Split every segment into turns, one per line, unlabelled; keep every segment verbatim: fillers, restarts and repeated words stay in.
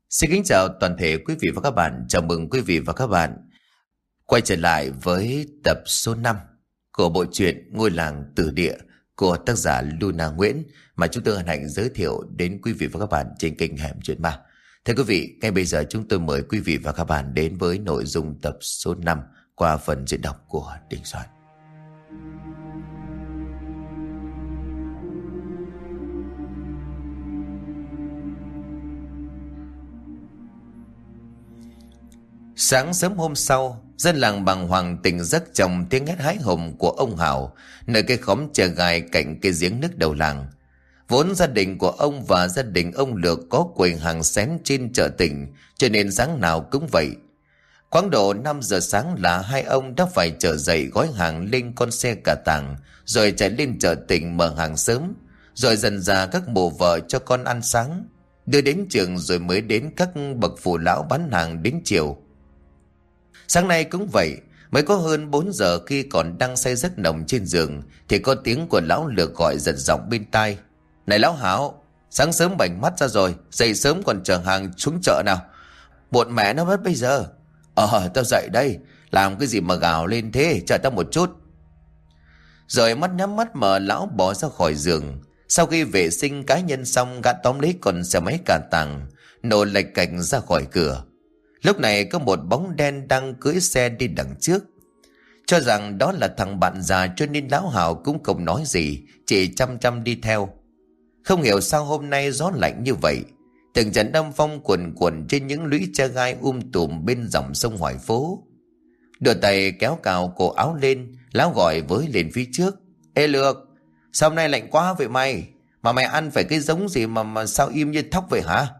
Xin kính chào toàn thể quý vị và các bạn. Chào mừng quý vị và các bạn quay trở lại với tập số năm của bộ truyện Ngôi làng tử địa của tác giả Luna Nguyễn mà chúng tôi hân hạnh giới thiệu đến quý vị và các bạn trên kênh Hẻm Chuyện Ma. Thưa quý vị, ngay bây giờ chúng tôi mời quý vị và các bạn đến với nội dung tập số năm qua phần diễn đọc của Đình Soạn. Sáng sớm hôm sau, dân làng bàng hoàng tỉnh giấc trong tiếng hét hái hùng của ông Hào nơi cái khóm chè gai cạnh cái giếng nước đầu làng. Vốn gia đình của ông và gia đình ông Lược có quầy hàng xén trên chợ tỉnh, cho nên sáng nào cũng vậy. Khoảng độ năm giờ sáng là hai ông đã phải chở dậy gói hàng lên con xe cà tàng, rồi chạy lên chợ tỉnh mở hàng sớm, rồi dần dà các mụ vợ cho con ăn sáng, đưa đến trường rồi mới đến các bậc phụ lão bán hàng đến chiều. Sáng nay cũng vậy, mới có hơn bốn giờ khi còn đang say giấc nồng trên giường thì có tiếng của lão Lược gọi giật giọng bên tai. Này lão Hảo, sáng sớm bảnh mắt ra rồi, dậy sớm còn chở hàng xuống chợ nào. Muộn mẹ nó mất bây giờ. Ờ, tao dậy đây, làm cái gì mà gào lên thế, chờ tao một chút. Rồi mắt nhắm mắt mở lão bỏ ra khỏi giường. Sau khi vệ sinh cá nhân xong, gã tóm lấy con xe máy cà tàng, nổ lạch cạch ra khỏi cửa. Lúc này có một bóng đen đang cưỡi xe đi đằng trước. Cho rằng đó là thằng bạn già cho nên lão Hảo cũng không nói gì, chỉ chăm chăm đi theo. Không hiểu sao hôm nay gió lạnh như vậy. Từng trận âm phong cuồn cuộn trên những lũy tre gai um tùm bên dòng sông Hoài Phố. Đưa tay kéo cào cổ áo lên, lão gọi với lên phía trước. Ê Lược, sao hôm nay lạnh quá vậy mày? Mà mày ăn phải cái giống gì mà, mà sao im như thóc vậy hả?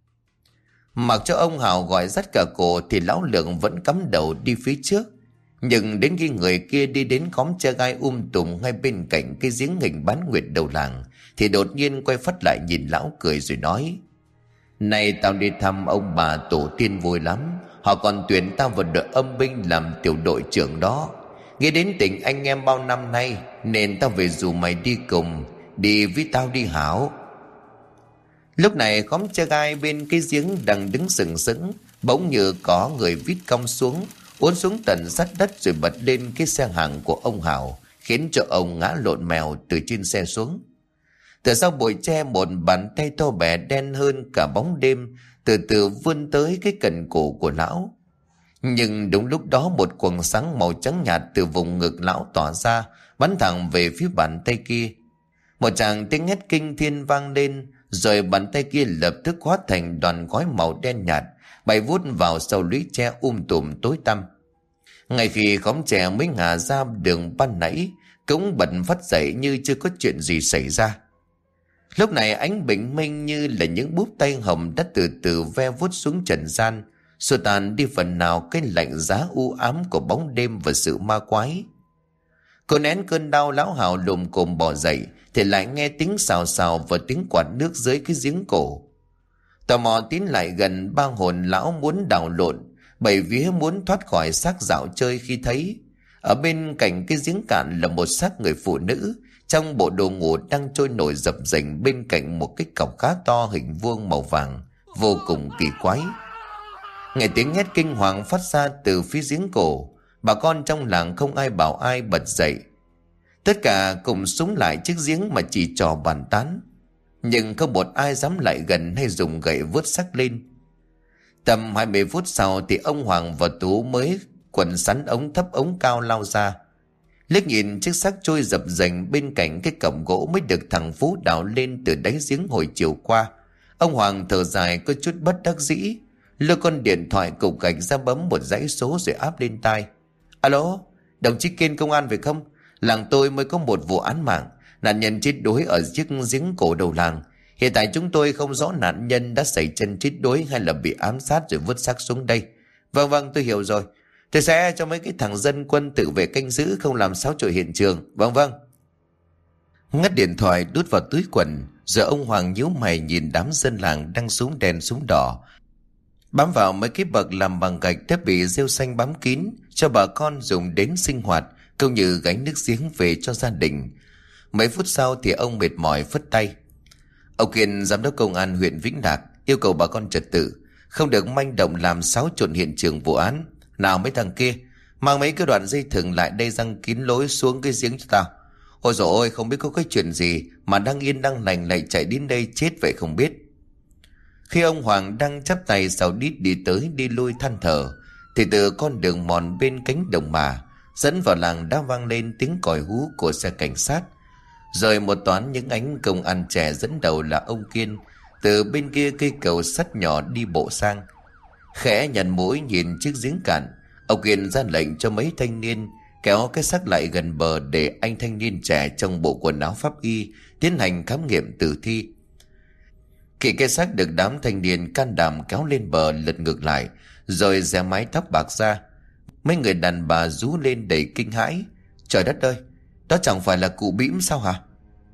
Mặc cho ông Hào gọi dắt cả cổ thì lão Lượng vẫn cắm đầu đi phía trước. Nhưng đến khi người kia đi đến khóm tre gai um tùm ngay bên cạnh cái giếng hình bán nguyệt đầu làng thì đột nhiên quay phắt lại nhìn lão cười rồi nói: Này tao đi thăm ông bà tổ tiên vui lắm. Họ còn tuyển tao vào đội âm binh làm tiểu đội trưởng đó. Nghe đến tình anh em bao năm nay nên tao về rủ mày đi cùng. Đi với tao đi Hảo. Lúc này khóm tre gai bên cái giếng đang đứng sừng sững, bỗng như có người vít cong xuống, uốn xuống tận sát đất rồi bật lên cái xe hàng của ông Hảo, khiến cho ông ngã lộn mèo từ trên xe xuống. Từ sau bụi tre một bàn tay to bè đen hơn cả bóng đêm từ từ vươn tới cái cần cổ của lão. Nhưng đúng lúc đó một quầng sáng màu trắng nhạt từ vùng ngực lão tỏa ra, bắn thẳng về phía bàn tay kia. Một tràng tiếng hét kinh thiên vang lên, rồi bàn tay kia lập tức hóa thành đoàn khói màu đen nhạt bay vút vào sau lũy tre um tùm tối tăm. Ngay khi khóm tre mới ngả ra đường ban nãy cũng bật phát dậy như chưa có chuyện gì xảy ra. Lúc này ánh bình minh như là những búp tay hồng đã từ từ ve vuốt xuống trần gian, xua tan đi phần nào cái lạnh giá u ám của bóng đêm và sự ma quái. Cô nén cơn đau, lão Hào lùm cồm bò dậy thì lại nghe tiếng xào xào và tiếng quạt nước dưới cái giếng cổ. Tò mò tiến lại gần, ba hồn lão muốn đảo lộn, bảy vía muốn thoát khỏi xác dạo chơi khi thấy ở bên cạnh cái giếng cạn là một xác người phụ nữ trong bộ đồ ngủ đang trôi nổi dập dềnh bên cạnh một cái cọc khá to hình vuông màu vàng, vô cùng kỳ quái. Nghe tiếng hét kinh hoàng phát ra từ phía giếng cổ, bà con trong làng không ai bảo ai bật dậy. Tất cả cùng súng lại chiếc giếng mà chỉ trò bàn tán, nhưng không một ai dám lại gần hay dùng gậy vớt xác lên. Tầm hai mươi phút sau thì ông Hoàng và Tú mới quần sắn ống thấp ống cao lao ra. Liếc nhìn chiếc xác trôi dập dềnh bên cạnh cái cổng gỗ mới được thằng Phú đào lên từ đáy giếng hồi chiều qua, ông Hoàng thở dài có chút bất đắc dĩ, lôi con điện thoại cục gạch ra bấm một dãy số rồi áp lên tai. Alo, đồng chí Kiên công an phải không? Làng tôi mới có một vụ án mạng, nạn nhân chết đuối ở chiếc giếng cổ đầu làng. Hiện tại chúng tôi không rõ nạn nhân đã xảy chân chết đuối hay là bị ám sát rồi vứt xác xuống đây. Vâng vâng, tôi hiểu rồi. Tôi sẽ cho mấy cái thằng dân quân tự vệ canh giữ, không làm xáo trộn hiện trường. Vâng vâng. Ngắt điện thoại đút vào túi quần, giờ ông Hoàng nhíu mày nhìn đám dân làng đang súng đen súng đỏ bám vào mấy cái bậc làm bằng gạch đã bị rêu xanh bám kín cho bà con dùng đến sinh hoạt, cũng như gánh nước giếng về cho gia đình. Mấy phút sau thì ông mệt mỏi phất tay. Ông Kiên, giám đốc công an huyện Vĩnh Lạc, yêu cầu bà con trật tự, không được manh động làm xáo trộn hiện trường vụ án. Nào mấy thằng kia, mang mấy cái đoạn dây thừng lại đây răng kín lối xuống cái giếng cho tao. Ôi dồi ôi, không biết có cái chuyện gì mà đang yên đang lành lại chạy đến đây chết vậy không biết. Khi ông Hoàng đang chắp tay sau đít đi tới đi lui than thở, thì từ con đường mòn bên cánh đồng mà dẫn vào làng đã vang lên tiếng còi hú của xe cảnh sát. Rồi một toán những ánh công an trẻ dẫn đầu là ông Kiên từ bên kia cây cầu sắt nhỏ đi bộ sang. Khẽ nhăn mũi nhìn chiếc giếng cạn, ông Kiên ra lệnh cho mấy thanh niên kéo cái xác lại gần bờ để anh thanh niên trẻ trong bộ quần áo pháp y tiến hành khám nghiệm tử thi. Khi cái xác được đám thanh niên can đảm kéo lên bờ lật ngược lại, rồi giè mái tóc bạc ra, mấy người đàn bà rú lên đầy kinh hãi. Trời đất ơi, đó chẳng phải là cụ Bĩm sao hả?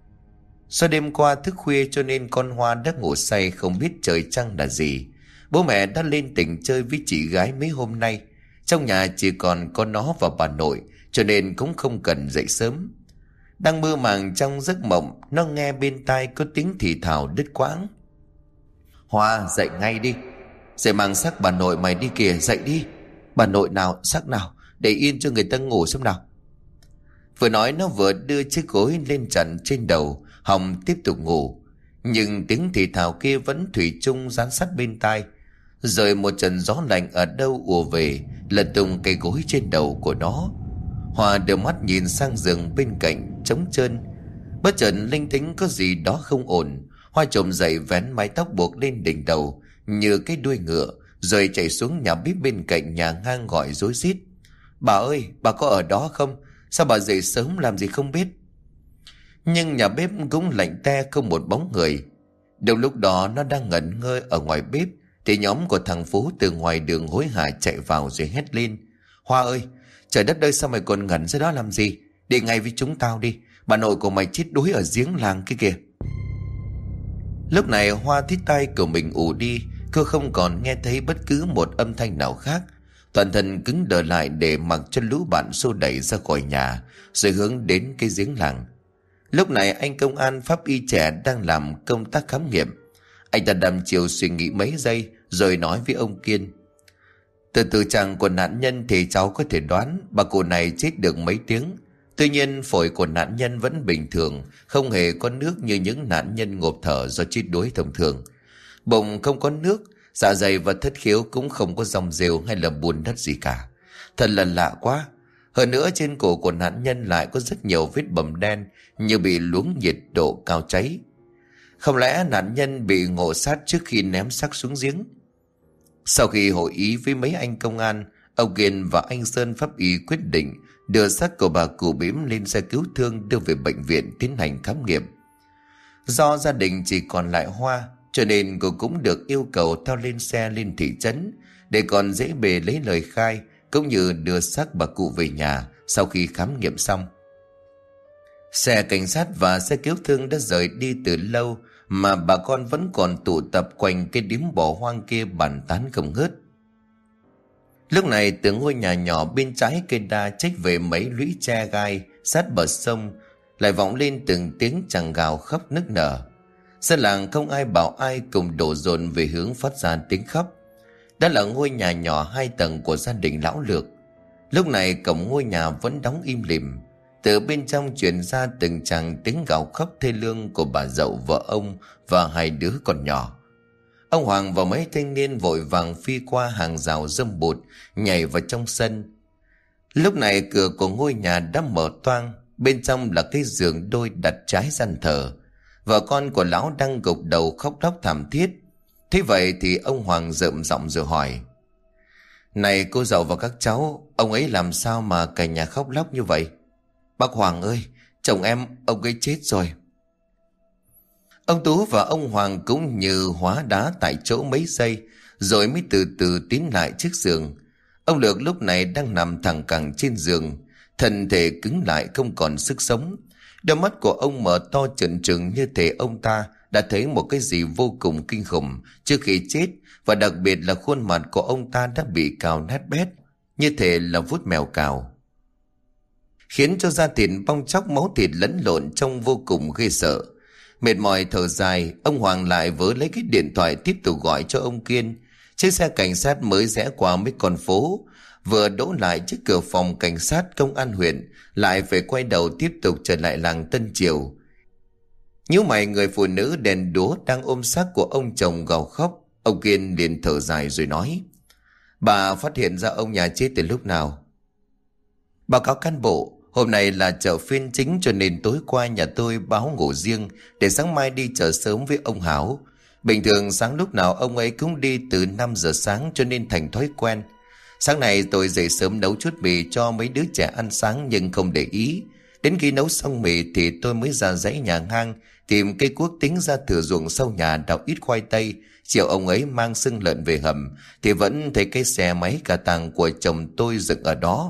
Do đêm qua thức khuya cho nên con Hoa đã ngủ say không biết trời trăng là gì. Bố mẹ đã lên tỉnh chơi với chị gái mấy hôm nay. Trong nhà chỉ còn có nó và bà nội, cho nên cũng không cần dậy sớm. Đang mơ màng trong giấc mộng, nó nghe bên tai có tiếng thì thào đứt quãng. Hoa, dậy ngay đi. Dậy mang xác bà nội mày đi kìa, dậy đi. Bà nội nào, xác nào, để yên cho người ta ngủ xem nào. Vừa nói nó vừa đưa chiếc gối lên chặn trên đầu, hòng tiếp tục ngủ. Nhưng tiếng thì thào kia vẫn thủy chung dán sát bên tai. Rồi một trận gió lạnh ở đâu ùa về, lật tung cây gối trên đầu của nó. Hoa đưa mắt nhìn sang giường bên cạnh trống trơn. Bất chợt linh tính có gì đó không ổn. Hoa chồm dậy vén mái tóc buộc lên đỉnh đầu như cái đuôi ngựa, rồi chạy xuống nhà bếp bên cạnh nhà ngang gọi rối rít. Bà ơi, bà có ở đó không? Sao bà dậy sớm làm gì không biết? Nhưng nhà bếp cũng lạnh te, không một bóng người. Đầu lúc đó nó đang ngẩn ngơ ở ngoài bếp, thì nhóm của thằng Phú từ ngoài đường hối hả chạy vào rồi hét lên. Hoa ơi, trời đất ơi, sao mày còn ngẩn ra đó làm gì? Đi ngay với chúng tao đi, bà nội của mày chết đuối ở giếng làng kia kìa. Lúc này Hoa thít tai của mình ù đi, cô không còn nghe thấy bất cứ một âm thanh nào khác. Toàn thân cứng đờ lại để mặc cho lũ bạn xô đẩy ra khỏi nhà, rồi hướng đến cái giếng làng. Lúc này anh công an pháp y trẻ đang làm công tác khám nghiệm. Anh ta đăm chiều suy nghĩ mấy giây rồi nói với ông Kiên. Từ từ trạng của nạn nhân thì cháu có thể đoán bà cụ này chết được mấy tiếng. Tuy nhiên phổi của nạn nhân vẫn bình thường, không hề có nước như những nạn nhân ngộp thở do chết đuối thông thường. Bụng không có nước, dạ dày và thất khiếu cũng không có dòng rêu hay là bùn đất gì cả. Thật là lạ quá. Hơn nữa trên cổ của nạn nhân lại có rất nhiều vết bầm đen như bị luống nhiệt độ cao cháy. Không lẽ nạn nhân bị ngộ sát trước khi ném xác xuống giếng? Sau khi hội ý với mấy anh công an, ông Kiên và anh Sơn pháp y quyết định đưa xác của bà cụ Bĩm lên xe cứu thương đưa về bệnh viện tiến hành khám nghiệm. Do gia đình chỉ còn lại Hoa, cho nên cô cũng được yêu cầu theo lên xe lên thị trấn để còn dễ bề lấy lời khai, cũng như đưa xác bà cụ về nhà sau khi khám nghiệm xong. Xe cảnh sát và xe cứu thương đã rời đi từ lâu, mà bà con vẫn còn tụ tập quanh cái điếm bỏ hoang kia bàn tán không ngớt. Lúc này từ ngôi nhà nhỏ bên trái cây đa trách về mấy lũy tre gai sát bờ sông lại vọng lên từng tiếng chàng gào khóc nức nở. Dân làng không ai bảo ai cùng đổ dồn về hướng phát ra tiếng khóc. Đó là ngôi nhà nhỏ hai tầng của gia đình lão Lược. Lúc này cổng ngôi nhà vẫn đóng im lìm. Từ bên trong truyền ra từng tràng tiếng gào khóc thê lương của bà dậu vợ ông và hai đứa còn nhỏ. Ông Hoàng và mấy thanh niên vội vàng phi qua hàng rào râm bụt, nhảy vào trong sân. Lúc này cửa của ngôi nhà đã mở toang, bên trong là cái giường đôi đặt trái gian thờ. Vợ con của lão đang gục đầu khóc lóc thảm thiết. Thế vậy thì ông Hoàng rợm giọng rồi hỏi. Này cô dậu và các cháu, ông ấy làm sao mà cả nhà khóc lóc như vậy? Bác Hoàng ơi, chồng em, ông ấy chết rồi. Ông Tú và ông Hoàng cũng như hóa đá tại chỗ mấy giây, rồi mới từ từ tiến lại trước giường. Ông Lược lúc này đang nằm thẳng cẳng trên giường, thân thể cứng lại không còn sức sống. Đôi mắt của ông mở to trợn trừng như thể ông ta đã thấy một cái gì vô cùng kinh khủng trước khi chết, và đặc biệt là khuôn mặt của ông ta đã bị cào nát bét, như thể là vuốt mèo cào, khiến cho da thịt bong chóc, máu thịt lẫn lộn trông vô cùng ghê sợ. Mệt mỏi thở dài, ông Hoàng lại vớ lấy cái điện thoại tiếp tục gọi cho ông Kiên. Chiếc xe cảnh sát mới rẽ qua mấy con phố, vừa đỗ lại trước cửa phòng cảnh sát công an huyện, lại phải quay đầu tiếp tục trở lại làng Tân Triều. Nhíu mày, người phụ nữ đèn đúa đang ôm xác của ông chồng gào khóc. Ông Kiên liền thở dài rồi nói: Bà phát hiện ra ông nhà chết từ lúc nào? Báo cáo cán bộ, hôm nay là chợ phiên chính cho nên tối qua nhà tôi báo ngủ riêng để sáng mai đi chợ sớm với ông Hảo. Bình thường sáng lúc nào ông ấy cũng đi từ năm giờ sáng cho nên thành thói quen. Sáng nay tôi dậy sớm nấu chút mì cho mấy đứa trẻ ăn sáng nhưng không để ý. Đến khi nấu xong mì thì tôi mới ra dãy nhà ngang tìm cây cuốc tính ra thửa ruộng sau nhà đào ít khoai tây. Chiều ông ấy mang xương lợn về hầm thì vẫn thấy cái xe máy cà tàng của chồng tôi dựng ở đó.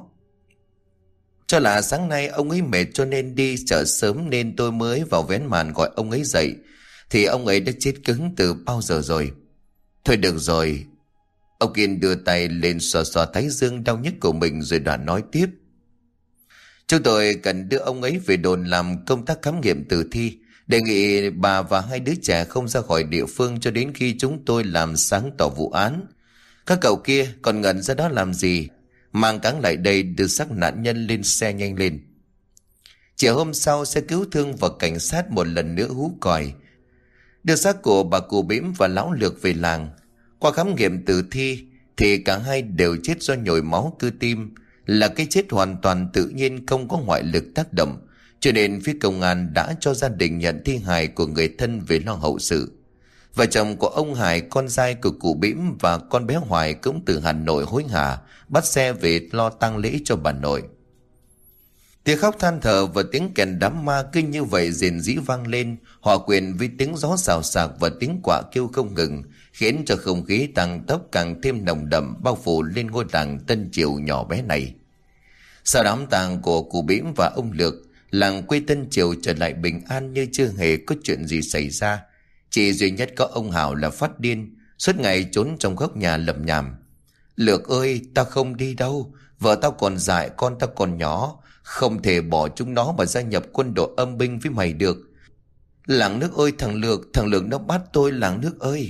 Cho là sáng nay ông ấy mệt cho nên đi chợ sớm nên tôi mới vào vén màn gọi ông ấy dậy. Thì ông ấy đã chết cứng từ bao giờ rồi. Thôi được rồi. Ông Kiên đưa tay lên xoa xoa thái dương đau nhức của mình rồi đoạn nói tiếp: Chúng tôi cần đưa ông ấy về đồn làm công tác khám nghiệm tử thi. Đề nghị bà và hai đứa trẻ không ra khỏi địa phương cho đến khi chúng tôi làm sáng tỏ vụ án. Các cậu kia còn ngẩn ra đó làm gì? Mang cáng lại đây đưa xác nạn nhân lên xe nhanh lên. Chiều hôm sau, xe cứu thương và cảnh sát một lần nữa hú còi đưa xác của bà cụ Bím và lão Lược về làng. Qua khám nghiệm tử thi thì cả hai đều chết do nhồi máu cơ tim, là cái chết hoàn toàn tự nhiên, không có ngoại lực tác động, cho nên phía công an đã cho gia đình nhận thi hài của người thân về lo hậu sự. Vợ chồng của ông Hải, con trai của cụ Bím và con bé Hoài cũng từ Hà Nội hối hả bắt xe về lo tang lễ cho bà nội. Tiếng khóc than thở và tiếng kèn đám ma cứ như vậy rền rĩ vang lên, hòa quyện với tiếng gió xào xạc và tiếng quạ kêu không ngừng, khiến cho không khí tăng tốc càng thêm nồng đậm bao phủ lên ngôi làng Tân Triều nhỏ bé này. Sau đám tang của cụ Bím và ông Lược, làng quê Tân Triều trở lại bình an như chưa hề có chuyện gì xảy ra. Chỉ duy nhất có ông Hảo là phát điên, suốt ngày trốn trong góc nhà lẩm nhẩm: Lược ơi, tao không đi đâu, vợ tao còn dại, con tao còn nhỏ, không thể bỏ chúng nó mà gia nhập quân đội âm binh với mày được. Làng nước ơi thằng Lược, thằng Lược nó bắt tôi, làng nước ơi.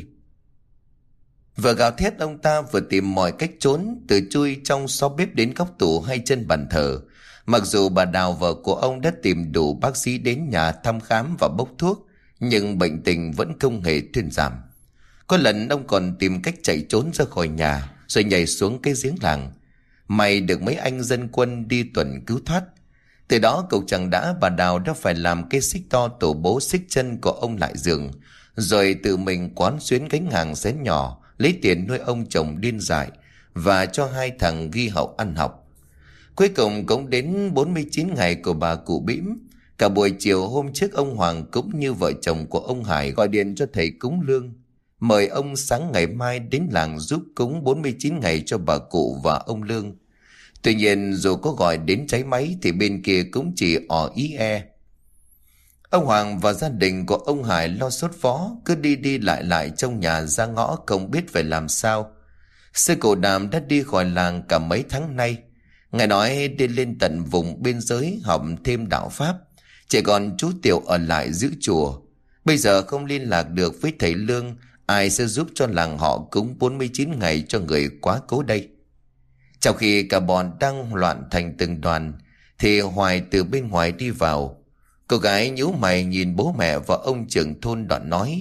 Vừa gào thét, ông ta vừa tìm mọi cách trốn, từ chui trong xó bếp đến góc tủ hay chân bàn thờ. Mặc dù bà Đào, vợ của ông, đã tìm đủ bác sĩ đến nhà thăm khám và bốc thuốc, nhưng bệnh tình vẫn không hề thuyên giảm. Có lần ông còn tìm cách chạy trốn ra khỏi nhà rồi nhảy xuống cái giếng làng. May được mấy anh dân quân đi tuần cứu thoát. Từ đó cậu chàng đã bà Đào đã phải làm cái xích to tổ bố xích chân của ông lại giường, rồi tự mình quán xuyến gánh hàng xén nhỏ lấy tiền nuôi ông chồng điên dại và cho hai thằng ghi hậu ăn học. Cuối cùng cũng đến bốn mươi chín ngày của bà cụ Bím. Cả buổi chiều hôm trước, ông Hoàng cũng như vợ chồng của ông Hải gọi điện cho thầy cúng lương, mời ông sáng ngày mai đến làng giúp cúng bốn mươi chín ngày cho bà cụ và ông Lương. Tuy nhiên dù có gọi đến cháy máy thì bên kia cũng chỉ ỏ ý e. Ông Hoàng và gia đình của ông Hải lo sốt phó, cứ đi đi lại lại trong nhà ra ngõ không biết phải làm sao. Sư cụ Đàm đã đi khỏi làng cả mấy tháng nay. Ngài nói đi lên tận vùng biên giới học thêm đạo pháp, chỉ còn chú Tiểu ở lại giữ chùa. Bây giờ không liên lạc được với thầy Lương, ai sẽ giúp cho làng họ cúng bốn mươi chín ngày cho người quá cố đây? Trong khi cả bọn đang loạn thành từng đoàn thì Hoài từ bên ngoài đi vào. Cô gái nhíu mày nhìn bố mẹ và ông trưởng thôn đoạn nói: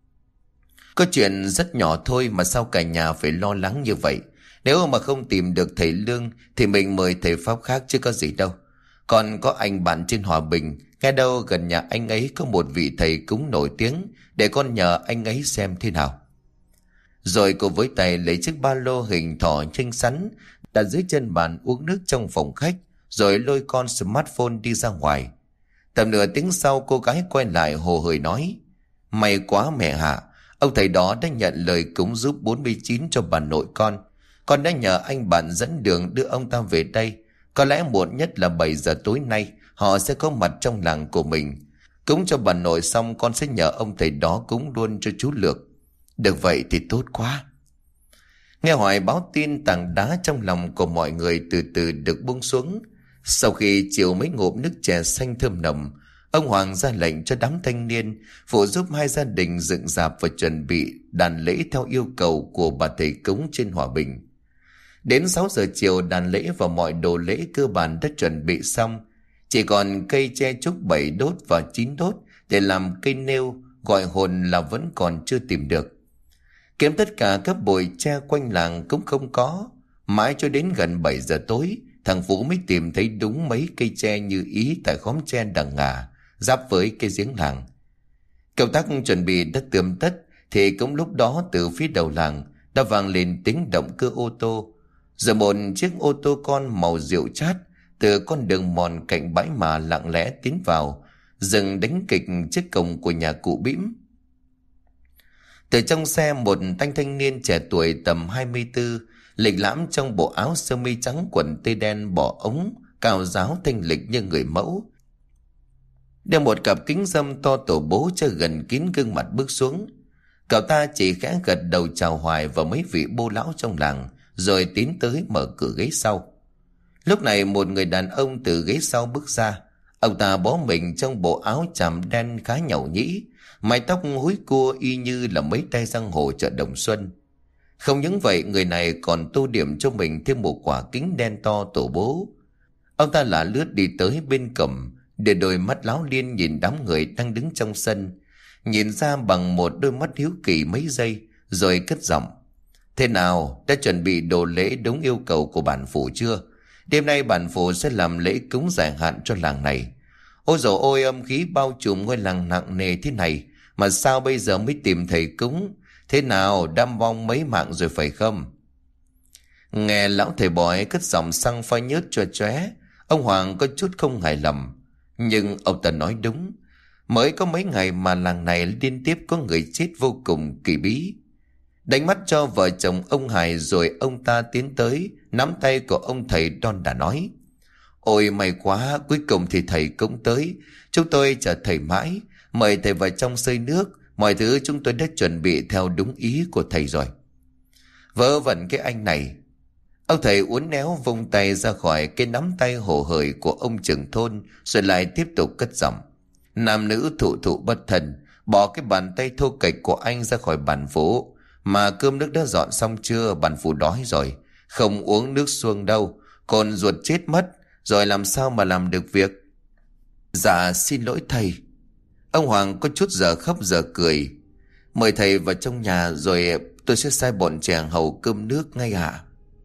Có chuyện rất nhỏ thôi mà sao cả nhà phải lo lắng như vậy? Nếu mà không tìm được thầy Lương thì mình mời thầy pháp khác chứ có gì đâu. Còn có anh bạn trên Hòa Bình, nghe đâu gần nhà anh ấy có một vị thầy cúng nổi tiếng, để con nhờ anh ấy xem thế nào. Rồi cô với tay lấy chiếc ba lô hình thỏ xinh xắn đặt dưới chân bàn uống nước trong phòng khách, rồi lôi con smartphone đi ra ngoài. Tầm nửa tiếng sau, cô gái quay lại hồ hởi nói: May quá mẹ Hạ, ông thầy đó đã nhận lời cúng giúp bốn mươi chín cho bà nội con. Con đã nhờ anh bạn dẫn đường đưa ông ta về đây. Có lẽ muộn nhất là bảy giờ tối nay họ sẽ có mặt trong làng của mình. Cúng cho bà nội xong, con sẽ nhờ ông thầy đó cúng luôn cho chú Lược. Được vậy thì tốt quá. Nghe Hoài báo tin, tảng đá trong lòng của mọi người từ từ được buông xuống. Sau khi chiều mấy ngụm nước chè xanh thơm nồng, ông Hoàng ra lệnh cho đám thanh niên phụ giúp hai gia đình dựng rạp và chuẩn bị đàn lễ theo yêu cầu của bà thầy cúng trên Hòa Bình. Đến sáu giờ chiều, đàn lễ và mọi đồ lễ cơ bản đã chuẩn bị xong. Chỉ còn cây tre trúc bảy đốt và chín đốt để làm cây nêu gọi hồn là vẫn còn chưa tìm được. Kiếm tất cả các bụi tre quanh làng cũng không có. Mãi cho đến gần bảy giờ tối, thằng Phú mới tìm thấy đúng mấy cây tre như ý tại khóm tre đằng ngà, giáp với cây giếng làng. Công tác chuẩn bị đã tươm tất, thì cũng lúc đó từ phía đầu làng đã vang lên tiếng động cơ ô tô. Rồi một chiếc ô tô con màu rượu chát từ con đường mòn cạnh bãi mà lặng lẽ tiến vào, dừng đánh kịch trước cổng của nhà cụ Bĩm. Từ trong xe, một thanh thanh niên trẻ tuổi tầm hai mươi tư, lịch lãm trong bộ áo sơ mi trắng quần tây đen bỏ ống, cao ráo thanh lịch như người mẫu, đeo một cặp kính râm to tổ bố cho gần kín gương mặt bước xuống. Cậu ta chỉ khẽ gật đầu chào Hoài và mấy vị bô lão trong làng, rồi tiến tới mở cửa ghế sau. Lúc này một người đàn ông từ ghế sau bước ra. Ông ta bó mình trong bộ áo chàm đen khá nhàu nhĩ, mái tóc húi cua y như là mấy tay giang hồ chợ Đồng Xuân. Không những vậy, người này còn tô điểm cho mình thêm một quả kính đen to tổ bố. Ông ta lả lướt đi tới bên cổng, để đôi mắt láo liên nhìn đám người đang đứng trong sân, nhìn ra bằng một đôi mắt hiếu kỳ mấy giây, rồi cất giọng: "Thế nào, đã chuẩn bị đồ lễ đúng yêu cầu của bản phủ chưa? Đêm nay bản phủ sẽ làm lễ cúng giải hạn cho làng này." "Ôi dồi ôi, âm khí bao trùm ngôi làng nặng nề thế này, mà sao bây giờ mới tìm thầy cúng? Thế nào, đam vong mấy mạng rồi phải không?" Nghe lão thầy bói cất giọng xăng phai nhớt chóe chóe, ông Hoàng có chút không hài lòng. Nhưng ông ta nói đúng. Mới có mấy ngày mà làng này liên tiếp có người chết vô cùng kỳ bí. Đánh mắt cho vợ chồng ông Hải, rồi ông ta tiến tới nắm tay của ông thầy đon đả nói: "Ôi may quá, cuối cùng thì thầy cũng tới. Chúng tôi chờ thầy mãi. Mời thầy vào trong xơi nước. Mọi thứ chúng tôi đã chuẩn bị theo đúng ý của thầy rồi." Vớ vẩn cái anh này. Ông thầy uốn éo vung tay ra khỏi cái nắm tay hồ hởi của ông trưởng thôn, rồi lại tiếp tục cất giọng: "Nam nữ thụ thụ bất thân, bỏ cái bàn tay thô kệch của anh ra khỏi bàn phủ. Mà cơm nước đã dọn xong chưa? Bàn phủ đói rồi, không uống nước xuông đâu, còn ruột chết mất, rồi làm sao mà làm được việc." "Dạ xin lỗi thầy." Ông Hoàng có chút giờ khóc giờ cười. "Mời thầy vào trong nhà, rồi tôi sẽ sai bọn trẻ hầu cơm nước ngay ạ."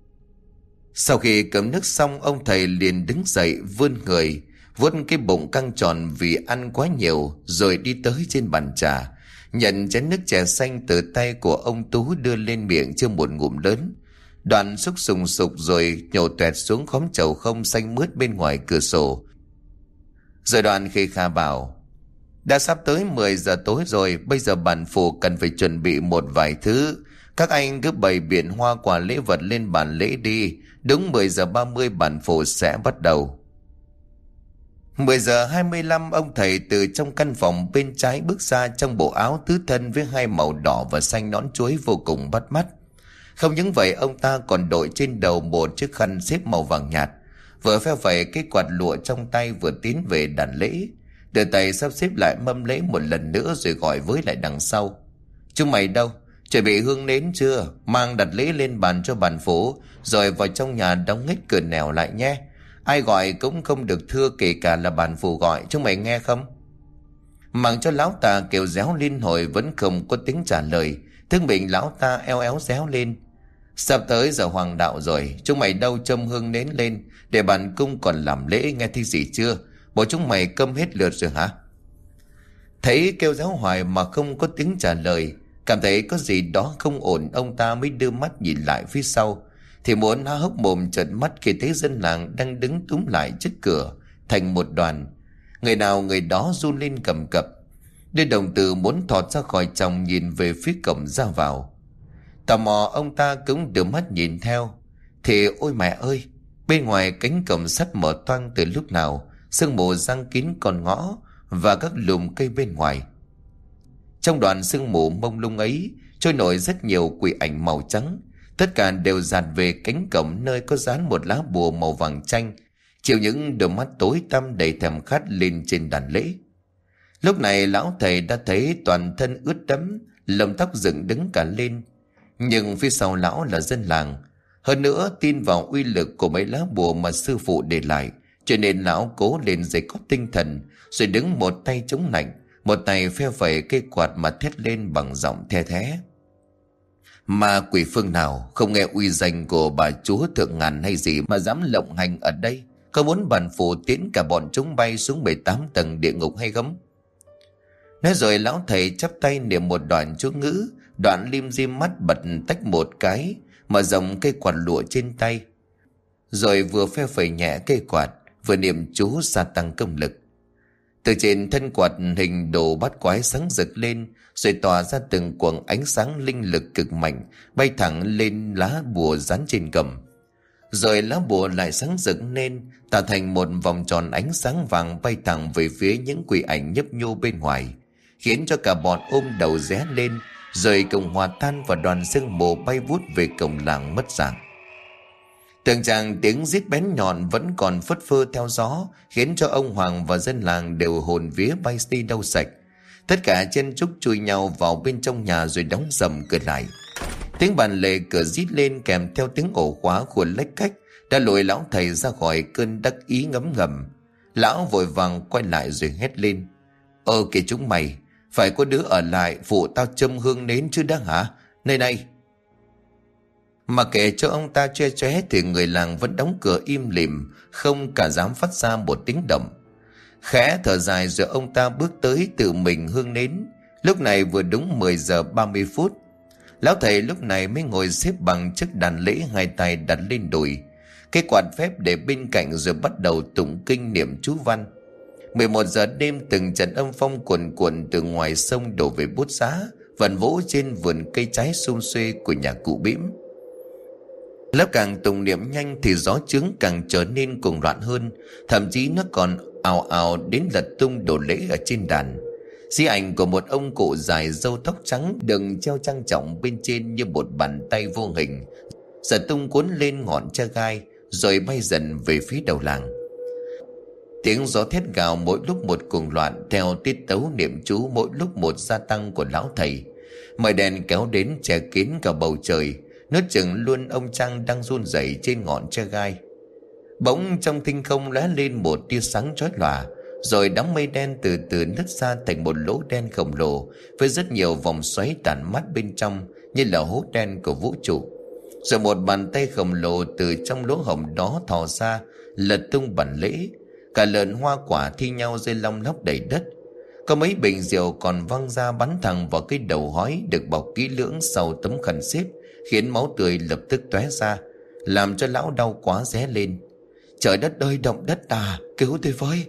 Sau khi cơm nước xong, ông thầy liền đứng dậy vươn người, vuốt cái bụng căng tròn vì ăn quá nhiều, rồi đi tới trên bàn trà, nhận chén nước chè xanh từ tay của ông Tú đưa lên miệng chưa một ngụm lớn, đoạn xúc sùng sục rồi nhổ toẹt xuống khóm chầu không xanh mướt bên ngoài cửa sổ. Rồi đoạn khê kha bảo: "Đã sắp tới mười giờ tối rồi, bây giờ bản phủ cần phải chuẩn bị một vài thứ. Các anh cứ bày biện hoa quả lễ vật lên bàn lễ đi. Đúng mười giờ ba mươi bản phủ sẽ bắt đầu." Mười giờ hai mươi lăm, ông thầy từ trong căn phòng bên trái bước ra trong bộ áo tứ thân với hai màu đỏ và xanh nón chuối vô cùng bắt mắt. Không những vậy, ông ta còn đội trên đầu một chiếc khăn xếp màu vàng nhạt, vừa phe phẩy cái quạt lụa trong tay, vừa tiến về đàn lễ, đưa tay sắp xếp lại mâm lễ một lần nữa, rồi gọi với lại đằng sau: "Chúng mày đâu? Chuẩn bị hương nến chưa? Mang đặt lễ lên bàn cho bản phủ, rồi vào trong nhà đóng hết cửa nẻo lại nhé. Ai gọi cũng không được thưa, kể cả là bản phủ gọi, chúng mày nghe không?" Mặc cho lão ta kêu réo liên hồi vẫn không có tiếng trả lời, thương mình lão ta eo éo réo lên: "Sắp tới giờ hoàng đạo rồi, chúng mày đâu châm hương nến lên, để bản cung còn làm lễ, nghe thấy gì chưa? Bộ chúng mày câm hết lượt rồi hả?" Thấy kêu réo hoài mà không có tiếng trả lời, cảm thấy có gì đó không ổn, ông ta mới đưa mắt nhìn lại phía sau, thì muốn há hốc mồm trợn mắt khi thấy dân làng đang đứng túm lại trước cửa thành một đoàn. Người nào người đó run lên cầm cập, đôi đồng tử muốn thọt ra khỏi chồng nhìn về phía cổng ra vào. Tò mò, ông ta cũng đưa mắt nhìn theo, thì ôi mẹ ơi, bên ngoài cánh cổng sắt mở toang từ lúc nào, sương mù giăng kín con ngõ và các lùm cây bên ngoài. Trong đoàn sương mù mông lung ấy trôi nổi rất nhiều quỷ ảnh màu trắng, tất cả đều dạt về cánh cổng nơi có dán một lá bùa màu vàng chanh, chiếu những đôi mắt tối tăm đầy thèm khát lên trên đàn lễ. Lúc này lão thầy đã thấy toàn thân ướt đẫm, lông tóc dựng đứng cả lên. Nhưng phía sau lão là dân làng. Hơn nữa tin vào uy lực của mấy lá bùa mà sư phụ để lại, cho nên lão cố lên dây cóp tinh thần, rồi đứng một tay chống lạnh, một tay phe phẩy cây quạt mà thét lên bằng giọng the thé. Ma quỷ phương nào không nghe uy danh của bà chúa thượng ngàn hay gì mà dám lộng hành ở đây? Có muốn bản phủ tiến cả bọn chúng bay xuống mười tám tầng địa ngục hay không? Nói rồi lão thầy chắp tay niệm một đoạn chú ngữ, đoạn lim dim mắt bật tách một cái, mở rộng cây quạt lụa trên tay. Rồi vừa phe phẩy nhẹ cây quạt, vừa niệm chú gia tăng công lực. Từ trên thân quạt hình đồ bát quái sáng rực lên, rồi tỏa ra từng quầng ánh sáng linh lực cực mạnh, bay thẳng lên lá bùa dán trên cầm. Rồi lá bùa lại sáng rực lên, tạo thành một vòng tròn ánh sáng vàng bay thẳng về phía những quỷ ảnh nhấp nhô bên ngoài, khiến cho cả bọn ôm đầu ré lên, rồi cùng hòa tan vào đoàn sương mù bay vút về cổng làng mất dạng. Từng tràng tiếng rít bén nhọn vẫn còn phất phơ theo gió, khiến cho ông Hoàng và dân làng đều hồn vía bay đi đâu sạch. Tất cả chen chúc chui nhau vào bên trong nhà rồi đóng sầm cửa lại. Tiếng bàn lề cửa rít lên kèm theo tiếng ổ khóa khuôn lách cách đã lôi lão thầy ra khỏi cơn đắc ý ngấm ngầm. Lão vội vàng quay lại rồi hét lên: Ơ kìa chúng mày, phải có đứa ở lại phụ tao châm hương nến chứ đã hả? Này này! Mà kể cho ông ta che chóe thì người làng vẫn đóng cửa im lìm, không cả dám phát ra một tiếng động. Khẽ thở dài rồi ông ta bước tới tự mình hương nến. Lúc này vừa đúng mười giờ ba mươi phút. Lão thầy lúc này mới ngồi xếp bằng trước đàn lễ, hai tay đặt lên đùi, cái quạt phép để bên cạnh, rồi bắt đầu tụng kinh niệm chú văn. Mười một giờ đêm, từng trận âm phong cuồn cuộn từ ngoài sông đổ về bút giá, vần vỗ trên vườn cây trái sum xuê của nhà cụ Bĩm. Lớp càng tụng niệm nhanh thì gió chướng càng trở nên cuồng loạn hơn, thậm chí nó còn ào ào đến lật tung đồ lễ ở trên đàn. Di ảnh của một ông cụ dài râu tóc trắng đừng treo trang trọng bên trên như một bàn tay vô hình, giật tung cuốn lên ngọn tre gai rồi bay dần về phía đầu làng. Tiếng gió thét gào mỗi lúc một cuồng loạn theo tiết tấu niệm chú mỗi lúc một gia tăng của lão thầy. Mây đèn kéo đến che kín cả bầu trời, nuốt chửng luôn ông Trang đang run rẩy trên ngọn tre gai. Bỗng trong thinh không lóe lên một tia sáng chói lòa, rồi đám mây đen từ từ nứt ra thành một lỗ đen khổng lồ với rất nhiều vòng xoáy tản mắt bên trong như là hố đen của vũ trụ. Rồi một bàn tay khổng lồ từ trong lỗ hổng đó thò ra, lật tung bàn lễ. Cả lợn hoa quả thi nhau rơi long lóc đầy đất. Có mấy bình rượu còn văng ra bắn thẳng vào cái đầu hói được bọc kỹ lưỡng sau tấm khăn xếp, khiến máu tươi lập tức tóe ra, làm cho lão đau quá ré lên. Trời đất ơi, động đất à, cứu tôi với!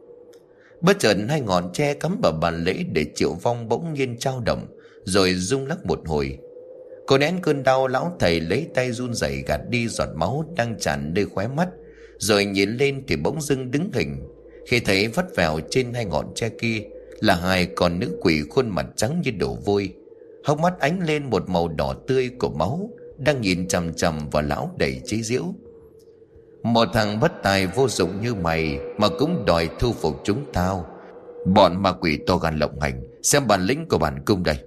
Bất chợt hai ngọn tre cắm vào bàn lễ để chịu vong bỗng nhiên trao động, rồi rung lắc một hồi. Cố nén cơn đau, lão thầy lấy tay run rẩy gạt đi giọt máu đang tràn nơi khóe mắt, rồi nhìn lên thì bỗng dưng đứng hình, khi thấy vắt vẻo trên hai ngọn tre kia là hai con nữ quỷ khuôn mặt trắng như đổ vôi, hốc mắt ánh lên một màu đỏ tươi của máu, đang nhìn chằm chằm vào lão đầy chế giễu. Một thằng bất tài vô dụng như mày mà cũng đòi thu phục chúng tao, bọn ma quỷ to gan lộng hành, xem bản lĩnh của bản cung đây!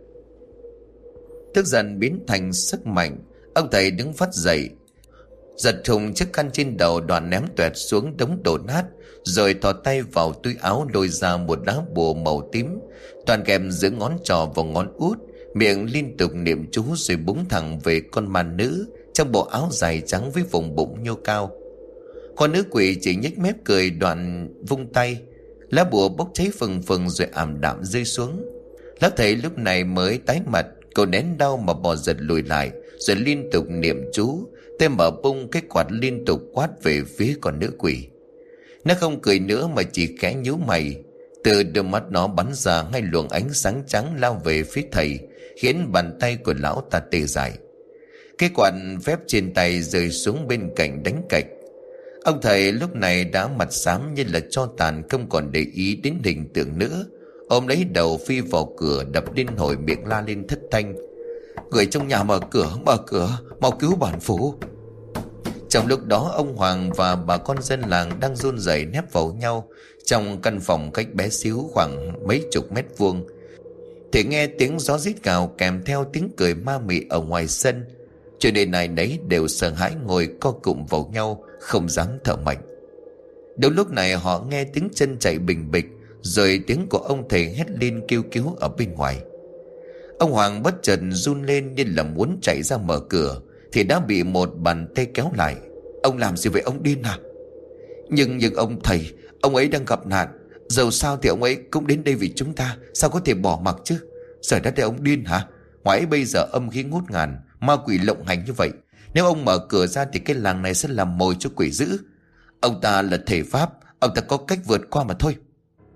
Tức giận biến thành sức mạnh, ông thầy đứng phắt dậy, giật thùng chiếc khăn trên đầu, đoạn ném toẹt xuống đống đổ nát, rồi thò tay vào túi áo lôi ra một lá bùa màu tím, toàn kèm giữa ngón trỏ và ngón út, miệng liên tục niệm chú rồi búng thẳng về con ma nữ trong bộ áo dài trắng với vùng bụng nhô cao. Con nữ quỷ chỉ nhếch mép cười, đoạn vung tay, lá bùa bốc cháy phừng phừng rồi ảm đạm rơi xuống. Lão thầy lúc này mới tái mặt, cậu nén đau mà bò giật lùi lại, rồi liên tục niệm chú, tay mở bung cái quạt liên tục quát về phía con nữ quỷ. Nó không cười nữa mà chỉ khẽ nhíu mày. Từ đôi mắt nó bắn ra hai luồng ánh sáng trắng lao về phía thầy, khiến bàn tay của lão ta tê dại. Cái quạt phép trên tay rơi xuống bên cạnh đánh cạch. Ông thầy lúc này đã mặt xám như là tro tàn, không còn để ý đến hình tượng nữa, ôm lấy đầu phi vào cửa, đập lên hồi miệng la lên thất thanh: Người trong nhà mở cửa, mở cửa, mau cứu bản phủ! Trong lúc đó ông Hoàng và bà con dân làng đang run rẩy nép vào nhau trong căn phòng cách bé xíu khoảng mấy chục mét vuông. Thì nghe tiếng gió rít gào kèm theo tiếng cười ma mị ở ngoài sân, cho nên ai nấy đều sợ hãi ngồi co cụm vào nhau, không dám thở mạnh. Đúng lúc này họ nghe tiếng chân chạy bình bịch, rồi tiếng của ông thầy hét lên kêu cứu ở bên ngoài. Ông Hoàng bất chợt run lên như là muốn chạy ra mở cửa, thì đã bị một bàn tay kéo lại. Ông làm gì vậy, ông điên à? Nhưng nhưng ông thầy, ông ấy đang gặp nạn, dầu sao thì ông ấy cũng đến đây vì chúng ta, sao có thể bỏ mặc chứ? Trời đất ơi, ông điên hả? Ngoài ấy bây giờ âm khí ngút ngàn, ma quỷ lộng hành như vậy, nếu ông mở cửa ra thì cái làng này sẽ làm mồi cho quỷ dữ. Ông ta là thể pháp, ông ta có cách vượt qua mà thôi.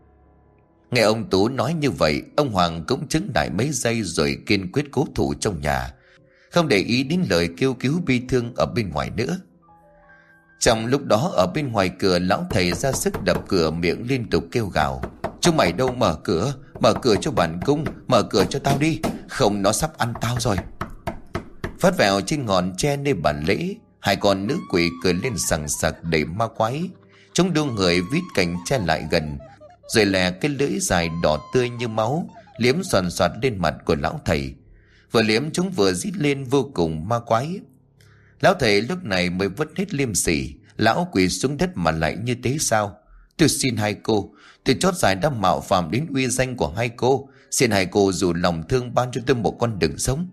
Nghe ông Tú nói như vậy, ông Hoàng cũng chứng đại mấy giây rồi kiên quyết cố thủ trong nhà, không để ý đến lời kêu cứu bi thương ở bên ngoài nữa. Trong lúc đó ở bên ngoài cửa, lão thầy ra sức đập cửa, miệng liên tục kêu gào: Chúng mày đâu, mở cửa, mở cửa cho bản cung, mở cửa cho tao đi, không nó sắp ăn tao rồi. Phát vào trên ngọn tre nơi bàn lễ, hai con nữ quỷ cười lên sằng sặc đầy ma quái. Chúng đưa người vít cành tre lại gần, rồi lè cái lưỡi dài đỏ tươi như máu liếm xoàn xoạt lên mặt của lão thầy. Vừa liếm chúng vừa rít lên vô cùng ma quái. Lão thầy lúc này mới vứt hết liêm sỉ. Lão quỳ xuống đất mà lại như thế sao? Tôi xin hai cô, tôi chót dài đã mạo phạm đến uy danh của hai cô, xin hai cô dù lòng thương ban cho tôi một con đường sống.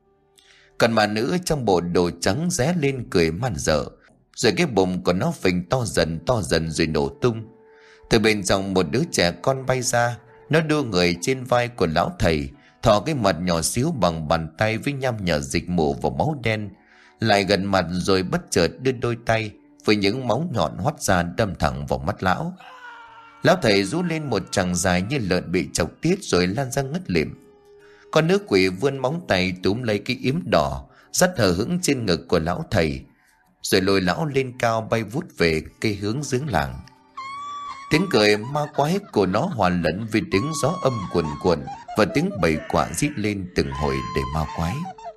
Còn mà nữ trong bộ đồ trắng ré lên cười man dợ, rồi cái bụng của nó phình to dần to dần rồi nổ tung. Từ bên trong một đứa trẻ con bay ra, nó đưa người trên vai của lão thầy, thò cái mặt nhỏ xíu bằng bàn tay với nham nhở dịch mù vào máu đen, lại gần mặt rồi bất chợt đưa đôi tay với những móng nhọn hoắt ra đâm thẳng vào mắt lão. Lão thầy rú lên một tràng dài như lợn bị chọc tiết rồi lan ra ngất lịm. Con nữ quỷ vươn móng tay túm lấy cái yếm đỏ dắt hờ hững trên ngực của lão thầy, rồi lôi lão lên cao bay vút về cây hướng giếng làng. Tiếng cười ma quái của nó hòa lẫn với tiếng gió âm cuồn cuộn và tiếng bầy quạ rít lên từng hồi để ma quái.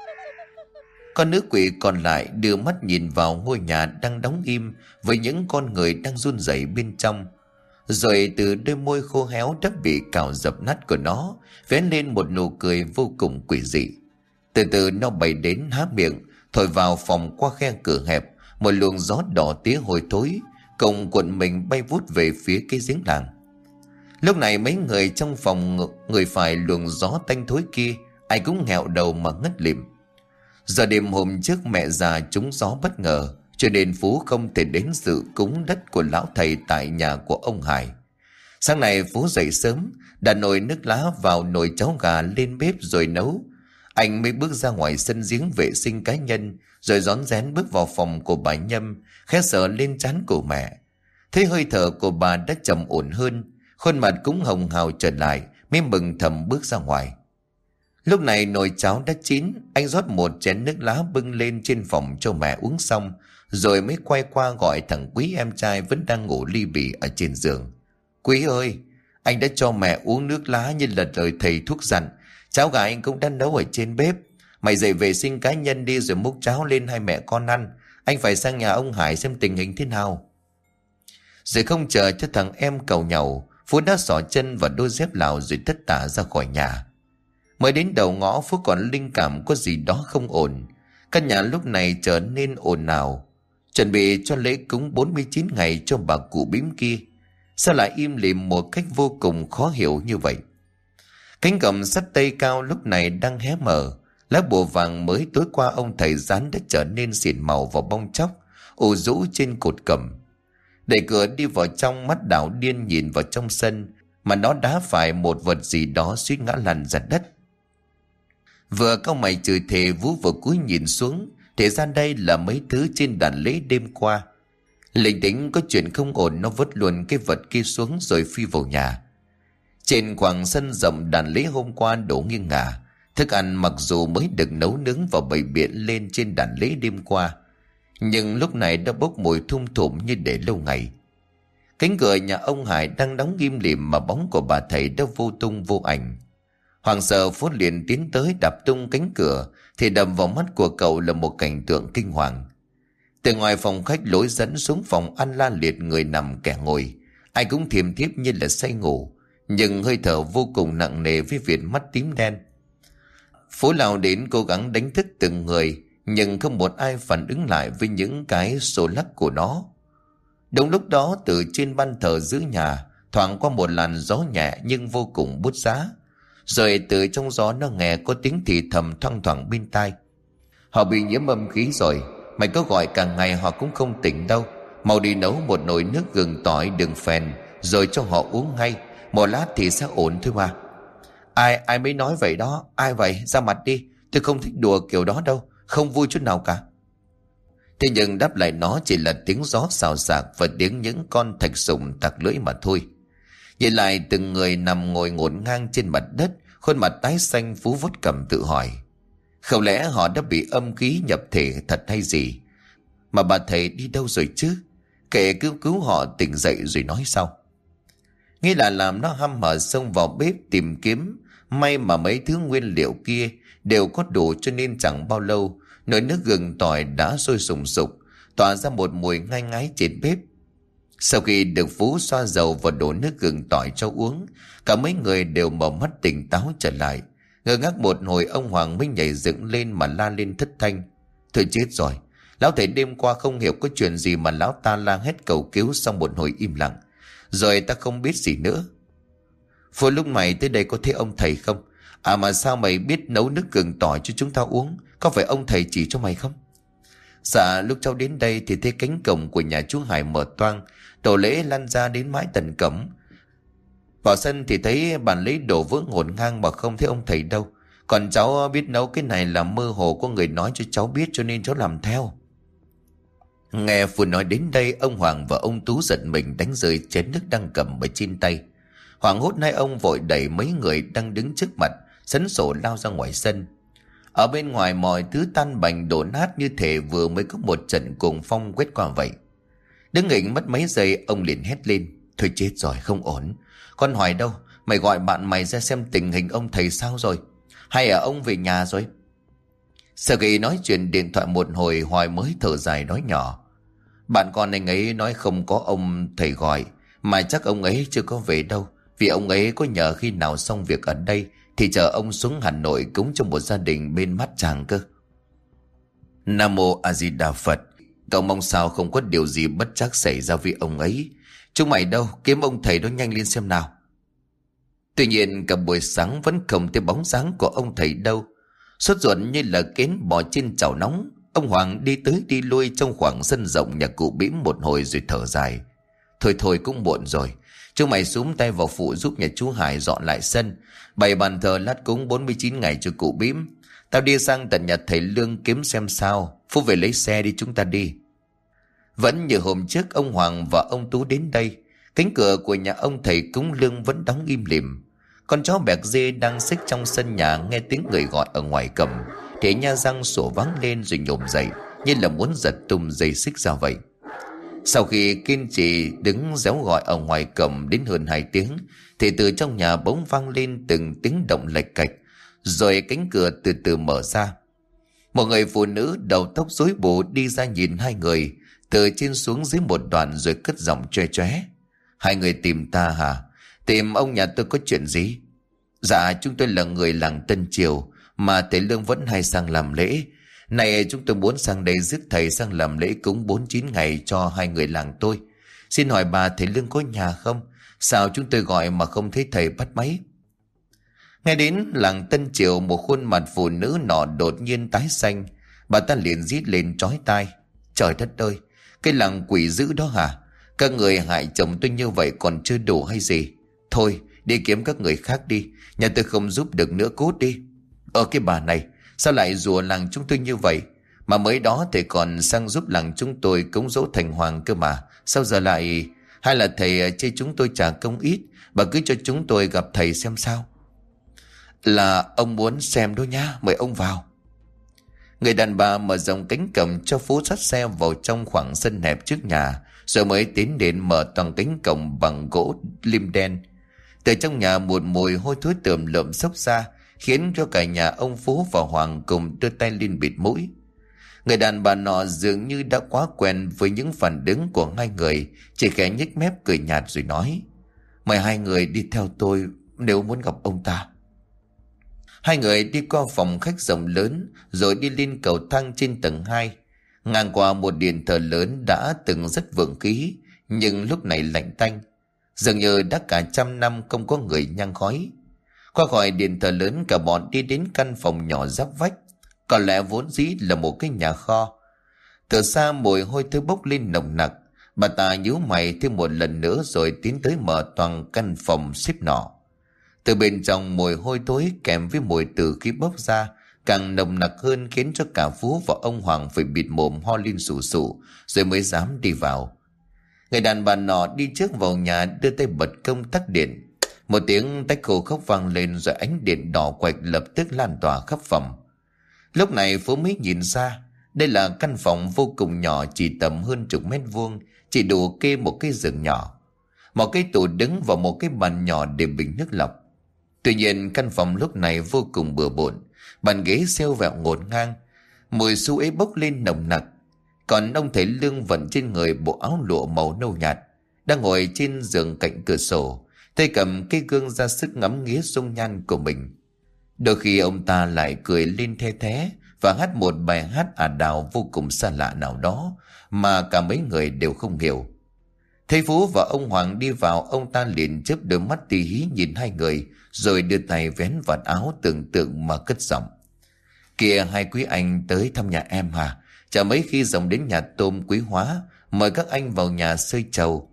Con nữ quỷ còn lại đưa mắt nhìn vào ngôi nhà đang đóng im với những con người đang run rẩy bên trong, rồi từ đôi môi khô héo đã bị cào dập nát của nó vén lên một nụ cười vô cùng quỷ dị. Từ từ nó bay đến há miệng thổi vào phòng qua khe cửa hẹp một luồng gió đỏ tía hôi thối, cùng cuộn mình bay vút về phía cái giếng làng. Lúc này mấy người trong phòng người phải luồng gió tanh thối kia, ai cũng nghẹo đầu mà ngất lịm. Giờ đêm hôm trước mẹ già trúng gió bất ngờ, cho nên Phú không thể đến dự cúng đất của lão thầy tại nhà của ông Hải. Sáng nay Phú dậy sớm, đặt nồi nước lá vào nồi cháo gà lên bếp rồi nấu. Anh mới bước ra ngoài sân giếng vệ sinh cá nhân, rồi rón rén bước vào phòng của bà Nhâm, khẽ sờ lên trán của mẹ. Thấy hơi thở của bà đã trầm ổn hơn, khuôn mặt cũng hồng hào trở lại, mới mừng thầm bước ra ngoài. Lúc này nồi cháo đã chín, anh rót một chén nước lá bưng lên trên phòng cho mẹ uống xong, rồi mới quay qua gọi thằng Quý em trai vẫn đang ngủ li bì ở trên giường. Quý ơi, anh đã cho mẹ uống nước lá như là lời thầy thuốc dặn, cháo gà anh cũng đã nấu ở trên bếp. Mày dậy vệ sinh cá nhân đi rồi múc cháo lên hai mẹ con ăn, anh phải sang nhà ông Hải xem tình hình thế nào. Rồi không chờ cho thằng em cầu nhàu, Phú đã xỏ chân vào đôi dép Lào rồi tất tả ra khỏi nhà. Mới đến đầu ngõ, Phú còn linh cảm có gì đó không ổn. Căn nhà lúc này trở nên ồn ào, chuẩn bị cho lễ cúng bốn mươi chín ngày cho bà cụ bím kia. Sao lại im lìm một cách vô cùng khó hiểu như vậy? Cánh cổng sắt tây cao lúc này đang hé mở, lá bùa vàng mới tối qua ông thầy dán đã trở nên xỉn màu vào bong chóc ù rũ trên cột cẩm. Đẩy cửa đi vào trong, mắt đảo điên nhìn vào trong sân, mà nó đá phải một vật gì đó suýt ngã lăn ra đất. Vừa cau mày chửi thề, Vũ vừa cúi nhìn xuống, thì ra đây là mấy thứ trên đàn lễ đêm qua. Linh tính có chuyện không ổn, nó vứt luôn cái vật kia xuống rồi phi vào nhà. Trên khoảng sân rộng đàn lễ hôm qua đổ nghiêng ngả, thức ăn mặc dù mới được nấu nướng và bày biện lên trên đàn lễ đêm qua, nhưng lúc này đã bốc mùi thum thủm như để lâu ngày. Cánh cửa nhà ông Hải đang đóng im lìm mà bóng của bà thầy đã vô tung vô ảnh. Hoàng sợ, Phú liền tiến tới đạp tung cánh cửa, thì đập vào mắt của cậu là một cảnh tượng kinh hoàng. Từ ngoài phòng khách lối dẫn xuống phòng ăn la liệt người nằm kẻ ngồi, ai cũng thiềm thiếp như là say ngủ, nhưng hơi thở vô cùng nặng nề với viền mắt tím đen. Phú lao đến cố gắng đánh thức từng người, nhưng không một ai phản ứng lại với những cái xô lắc của nó. Đúng lúc đó, từ trên ban thờ giữa nhà thoảng qua một làn gió nhẹ nhưng vô cùng bút giá. Rồi từ trong gió nó nghe có tiếng thì thầm thoang thoảng bên tai: "Họ bị nhiễm âm khí rồi. Mày có gọi cả ngày họ cũng không tỉnh đâu. Mau đi nấu một nồi nước gừng tỏi đường phèn rồi cho họ uống ngay. Một lát thì sẽ ổn thôi mà." Ai ai mới nói vậy đó? Ai vậy? Ra mặt đi. Tôi không thích đùa kiểu đó đâu. Không vui chút nào cả. Thế nhưng đáp lại nó chỉ là tiếng gió xào xạc và tiếng những con thạch sùng tặc lưỡi mà thôi. Nhìn lại từng người nằm ngồi ngổn ngang trên mặt đất, khuôn mặt tái xanh. Phú vuốt cằm tự hỏi, không lẽ họ đã bị âm khí nhập thể thật hay gì? Mà bà thầy đi đâu rồi chứ? Kệ cứu cứu họ tỉnh dậy rồi nói sau. Nghĩ là làm nó hăm hở xông vào bếp tìm kiếm. May mà mấy thứ nguyên liệu kia đều có đủ, cho nên chẳng bao lâu nồi nước gừng tỏi đã sôi sùng sục, tỏa ra một mùi ngai ngái trên bếp. Sau khi được Phú xoa dầu và đổ nước gừng tỏi cho uống, cả mấy người đều mở mắt tỉnh táo trở lại. Ngơ ngác một hồi, ông Hoàng mới nhảy dựng lên mà la lên thất thanh: "Thôi chết rồi! Lão thầy đêm qua không hiểu có chuyện gì mà lão ta la hét cầu cứu xong một hồi im lặng. Rồi ta không biết gì nữa." "Phú, lúc mày tới đây có thấy ông thầy không? À mà sao mày biết nấu nước gừng tỏi cho chúng ta uống? Có phải ông thầy chỉ cho mày không?" "Dạ, lúc cháu đến đây thì thấy cánh cổng của nhà chú Hải mở toang, đồ lễ lăn ra đến mái tận cổng. Vào sân thì thấy bàn lấy đồ vỡ ngổn ngang mà không thấy ông thầy đâu. Còn cháu biết nấu cái này là mơ hồ có người nói cho cháu biết, cho nên cháu làm theo." Nghe Phú nói đến đây, ông Hoàng và ông Tú giận mình đánh rơi chén nước đang cầm ở trên tay. Hoảng hốt hai ông vội đẩy mấy người đang đứng trước mặt sấn sổ lao ra ngoài sân. Ở bên ngoài mọi thứ tan bành đổ nát, như thể vừa mới có một trận cuồng phong quét qua vậy. Đứng nghỉnh mất mấy giây, ông liền hét lên: "Thôi chết rồi, không ổn. Con Hoài đâu? Mày gọi bạn mày ra xem tình hình ông thầy sao rồi? Hay là ông về nhà rồi?" Sau khi nói chuyện điện thoại một hồi, Hoài mới thở dài nói nhỏ: "Bạn con anh ấy nói không có ông thầy gọi, mà chắc ông ấy chưa có về đâu. Vì ông ấy có nhờ khi nào xong việc ở đây thì chờ ông xuống Hà Nội cúng cho một gia đình bên Bát Tràng cơ." Nam Mô A Di Đà Phật. Cậu mong sao không có điều gì bất trắc xảy ra với ông ấy. Chúng mày đâu, kiếm ông thầy đó nhanh lên xem nào. Tuy nhiên cả buổi sáng vẫn không thấy bóng dáng của ông thầy đâu. Sốt ruột như là kén bò trên chảo nóng, ông Hoàng đi tới đi lui trong khoảng sân rộng nhà cụ Bỉm một hồi rồi thở dài: "Thôi thôi, cũng muộn rồi. Chúng mày xúm tay vào phụ giúp nhà chú Hải dọn lại sân, bày bàn thờ lát cúng bốn mươi chín ngày cho cụ Bỉm. Tao đi sang tận nhà thầy Lương kiếm xem sao. Phú về lấy xe đi, chúng ta đi." Vẫn như hôm trước, ông Hoàng và ông Tú đến đây. Cánh cửa của nhà ông thầy cúng Lương vẫn đóng im lìm. Con chó Bẹc Dê đang xích trong sân nhà nghe tiếng người gọi ở ngoài cổng thì nha răng sủa vắng lên rồi nhổm dậy, như là muốn giật tung dây xích ra vậy. Sau khi kiên trì đứng réo gọi ở ngoài cổng đến hơn hai tiếng thì từ trong nhà bỗng vang lên từng tiếng động lạch cạch, rồi cánh cửa từ từ mở ra. Một người phụ nữ đầu tóc rối bù đi ra nhìn hai người từ trên xuống dưới một đoạn, rồi cất giọng choe choé: "Hai người tìm ta hả? Tìm ông nhà tôi có chuyện gì?" "Dạ, chúng tôi là người làng Tân Triều mà thầy Lương vẫn hay sang làm lễ. Này, chúng tôi muốn sang đây giúp thầy sang làm lễ cúng bốn chín ngày cho hai người làng tôi. Xin hỏi bà, thầy Lương có nhà không? Sao chúng tôi gọi mà không thấy thầy bắt máy?" Nghe đến làng Tân Triều, một khuôn mặt phụ nữ nọ đột nhiên tái xanh. Bà ta liền rít lên chói tai: "Trời đất ơi, cái làng quỷ dữ đó hả? Các người hại chồng tôi như vậy còn chưa đủ hay gì? Thôi, đi kiếm các người khác đi, nhà tôi không giúp được nữa, cút đi." "Ờ cái bà này, sao lại rủa làng chúng tôi như vậy? Mà mới đó thầy còn sang giúp làng chúng tôi cúng dỗ thành hoàng cơ mà. Sao giờ lại... Hay là thầy chê chúng tôi trả công ít, bà cứ cho chúng tôi gặp thầy xem sao." "Là ông muốn xem đó nhá, mời ông vào." Người đàn bà mở rộng cánh cổng cho Phú dắt xe vào trong khoảng sân hẹp trước nhà, rồi mới tiến đến mở toàn cánh cổng bằng gỗ lim đen. Từ trong nhà một mùi hôi thối tởm lợm xốc ra, khiến cho cả nhà ông Phú và Hoàng cùng đưa tay lên bịt mũi. Người đàn bà nọ dường như đã quá quen với những phản ứng của hai người, chỉ khẽ nhếch mép cười nhạt rồi nói: Mời hai người đi theo tôi nếu muốn gặp ông ta. Hai người đi qua phòng khách rộng lớn, rồi đi lên cầu thang trên tầng hai. Ngang qua một điện thờ lớn đã từng rất vượng khí, nhưng lúc này lạnh tanh, dường như đã cả trăm năm không có người nhang khói. Qua khỏi điện thờ lớn, cả bọn đi đến căn phòng nhỏ giáp vách, có lẽ vốn dĩ là một cái nhà kho. Từ xa mùi hôi thối bốc lên nồng nặc. Bà ta nhíu mày thêm một lần nữa rồi tiến tới mở toàn căn phòng xếp nọ. Từ bên trong mùi hôi thối kèm với mùi từ khí bốc ra càng nồng nặc hơn, khiến cho cả Phú và ông Hoàng phải bịt mồm ho lên sù sụ rồi mới dám đi vào. Người đàn bà nọ đi trước vào nhà, đưa tay bật công tắc điện. Một tiếng tách khô khốc vang lên, rồi ánh điện đỏ quạch lập tức lan tỏa khắp phòng. Lúc này Phú mới nhìn ra đây là căn phòng vô cùng nhỏ, chỉ tầm hơn chục mét vuông, chỉ đủ kê một cái giường nhỏ, một cái tủ đứng và một cái bàn nhỏ để bình nước lọc. Tuy nhiên căn phòng lúc này vô cùng bừa bộn, bàn ghế xêu vẹo ngổn ngang, mùi xú ế bốc lên nồng nặc. Còn ông thầy Lương vận trên người bộ áo lụa màu nâu nhạt, đang ngồi trên giường cạnh cửa sổ, tay cầm cây gương ra sức ngắm nghía dung nhan của mình. Đôi khi ông ta lại cười lên the thé và hát một bài hát ả đào vô cùng xa lạ nào đó mà cả mấy người đều không hiểu. Thấy Phú và ông Hoàng đi vào, ông ta liền chớp đôi mắt tì hí nhìn hai người, rồi đưa tay vén vạt áo tưởng tượng mà cất giọng: "Kìa, hai quý anh tới thăm nhà em hả? Chả mấy khi dòng đến nhà tôm Quý Hóa, mời các anh vào nhà xơi trầu."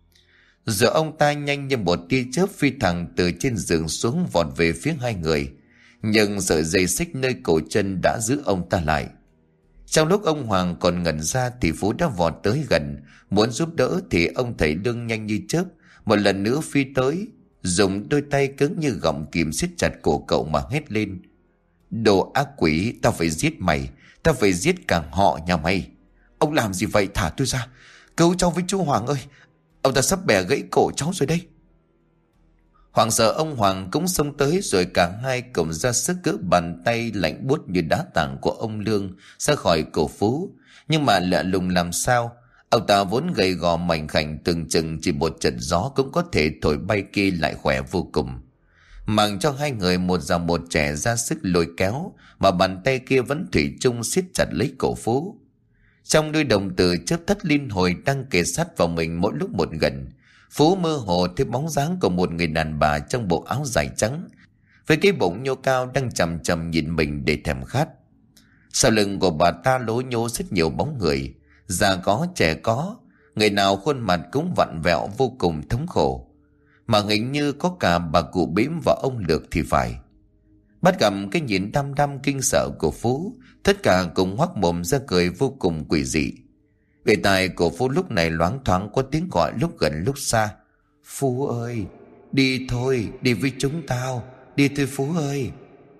Rồi ông ta nhanh như một tia chớp phi thẳng từ trên giường xuống, vọt về phía hai người, nhưng sợi dây xích nơi cổ chân đã giữ ông ta lại. Trong lúc ông Hoàng còn ngẩn ra thì Phú đã vọt tới gần, muốn giúp đỡ thì ông thầy Lương nhanh như chớp một lần nữa phi tới, dùng đôi tay cứng như gọng kìm siết chặt cổ cậu mà hét lên: "Đồ ác quỷ, tao phải giết mày, tao phải giết cả họ nhà mày. Ông làm gì vậy? Thả tôi ra, cứu cháu với chú Hoàng ơi, ông ta sắp bẻ gãy cổ cháu rồi đây." Hoàng sợ ông Hoàng cũng xông tới, rồi cả hai cùng ra sức gỡ bàn tay lạnh buốt như đá tảng của ông Lương ra khỏi cổ Phú. Nhưng mà lạ lùng làm sao, ông ta vốn gầy gò mảnh khảnh, từng chừng chỉ một trận gió cũng có thể thổi bay kia lại khỏe vô cùng. Mang cho hai người một già một trẻ ra sức lôi kéo, mà bàn tay kia vẫn thủy chung siết chặt lấy cổ Phú. Trong đôi đồng tử chớp thất liên hồi đang kề sát vào mình mỗi lúc một gần, Phú mơ hồ thấy bóng dáng của một người đàn bà trong bộ áo dài trắng, với cái bụng nhô cao đang chằm chằm nhìn mình để thèm khát. Sau lưng của bà ta lố nhố rất nhiều bóng người, già có trẻ có, người nào khuôn mặt cũng vặn vẹo vô cùng thống khổ, mà hình như có cả bà cụ Bím và ông Lược thì phải. Bắt gặp cái nhìn đăm đăm kinh sợ của Phú, tất cả cùng hoắc mồm ra cười vô cùng quỷ dị. Bên tai của Phú lúc này loáng thoáng có tiếng gọi lúc gần lúc xa: "Phú ơi, đi thôi, đi với chúng tao, đi thôi Phú ơi."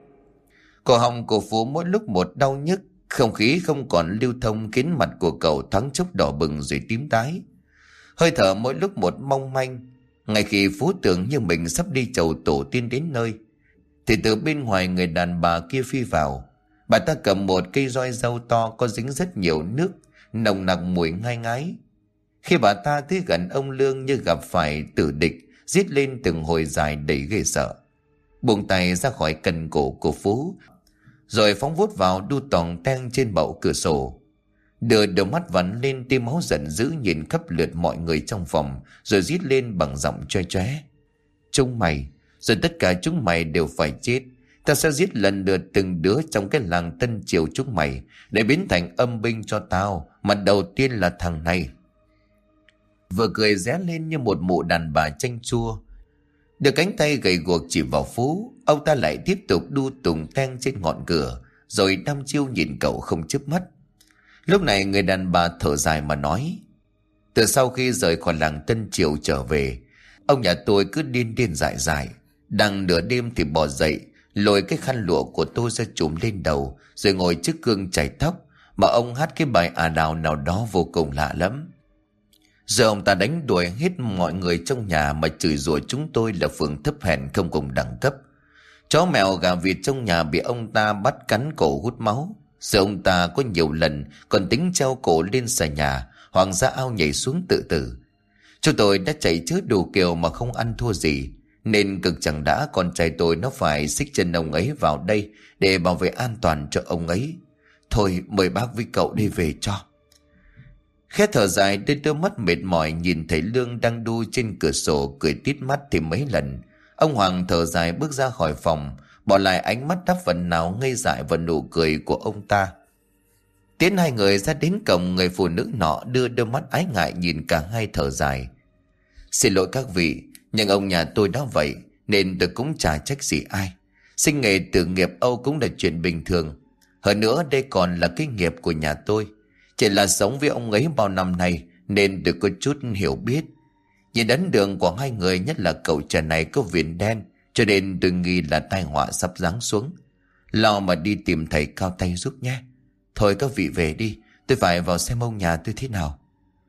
Cổ họng của Phú mỗi lúc một đau nhức, không khí không còn lưu thông khiến mặt của cậu thoáng chốc đỏ bừng rồi tím tái, hơi thở mỗi lúc một mong manh. Ngay khi Phú tưởng như mình sắp đi chầu tổ tiên đến nơi, thì từ bên ngoài người đàn bà kia phi vào. Bà ta cầm một cây roi rau to có dính rất nhiều nước, nồng nặc mùi ngai ngái. Khi bà ta tới gần ông Lương như gặp phải tử địch, rít lên từng hồi dài đầy ghê sợ, buông tay ra khỏi cần cổ của Phú, rồi phóng vút vào đu tòng teng trên bậu cửa sổ, đưa đôi mắt vằn lên tia máu giận dữ nhìn khắp lượt mọi người trong phòng, rồi rít lên bằng giọng choe choé: "Chúng mày, rồi tất cả chúng mày đều phải chết. Ta sẽ giết lần lượt từng đứa trong cái làng Tân Triều chúng mày, để biến thành âm binh cho tao, mà đầu tiên là thằng này." Vừa cười ré lên như một mụ đàn bà chanh chua, đưa cánh tay gầy guộc chỉ vào Phú. Ông ta lại tiếp tục đu tùng teng trên ngọn cửa, rồi đăm chiêu nhìn cậu không chớp mắt. Lúc này người đàn bà thở dài mà nói: "Từ sau khi rời khỏi làng Tân Triều trở về, ông nhà tôi cứ điên điên dại dại, đang nửa đêm thì bò dậy, lôi cái khăn lụa của tôi ra trùm lên đầu, rồi ngồi trước gương chải tóc, mà ông hát cái bài ả đào nào đó vô cùng lạ lắm. Giờ ông ta đánh đuổi hết mọi người trong nhà, mà chửi rủa chúng tôi là phường thấp hèn không cùng đẳng cấp. Chó mèo gà vịt trong nhà bị ông ta bắt cắn cổ hút máu. Giờ ông ta có nhiều lần còn tính treo cổ lên xà nhà, hoặc ra ao nhảy xuống tự tử. Chúng tôi đã chạy chữa đủ kiểu mà không ăn thua gì, nên cực chẳng đã con trai tôi nó phải xích chân ông ấy vào đây để bảo vệ an toàn cho ông ấy. Thôi mời bác với cậu đi về cho. Khẽ thở dài, đôi đôi mắt mệt mỏi nhìn thấy Lương đang đu trên cửa sổ cười tít mắt thì mấy lần. Ông Hoàng thở dài bước ra khỏi phòng, bỏ lại ánh mắt đắp phần nào ngây dại và nụ cười của ông ta. Tiến hai người ra đến cổng, người phụ nữ nọ đưa đôi mắt ái ngại nhìn cả hai thở dài. Xin lỗi các vị, nhưng ông nhà tôi đã vậy nên tôi cũng chả trách gì ai. Sinh nghề tử nghiệp Âu cũng là chuyện bình thường. Hơn nữa đây còn là cái nghiệp của nhà tôi. Chỉ là sống với ông ấy bao năm nay nên tôi có chút hiểu biết. Nhìn ấn đường của hai người, nhất là cậu trẻ này có viền đen, cho nên tôi nghi là tai họa sắp giáng xuống. Lo mà đi tìm thầy cao tay giúp nhé. Thôi các vị về đi, tôi phải vào xem ông nhà tôi thế nào.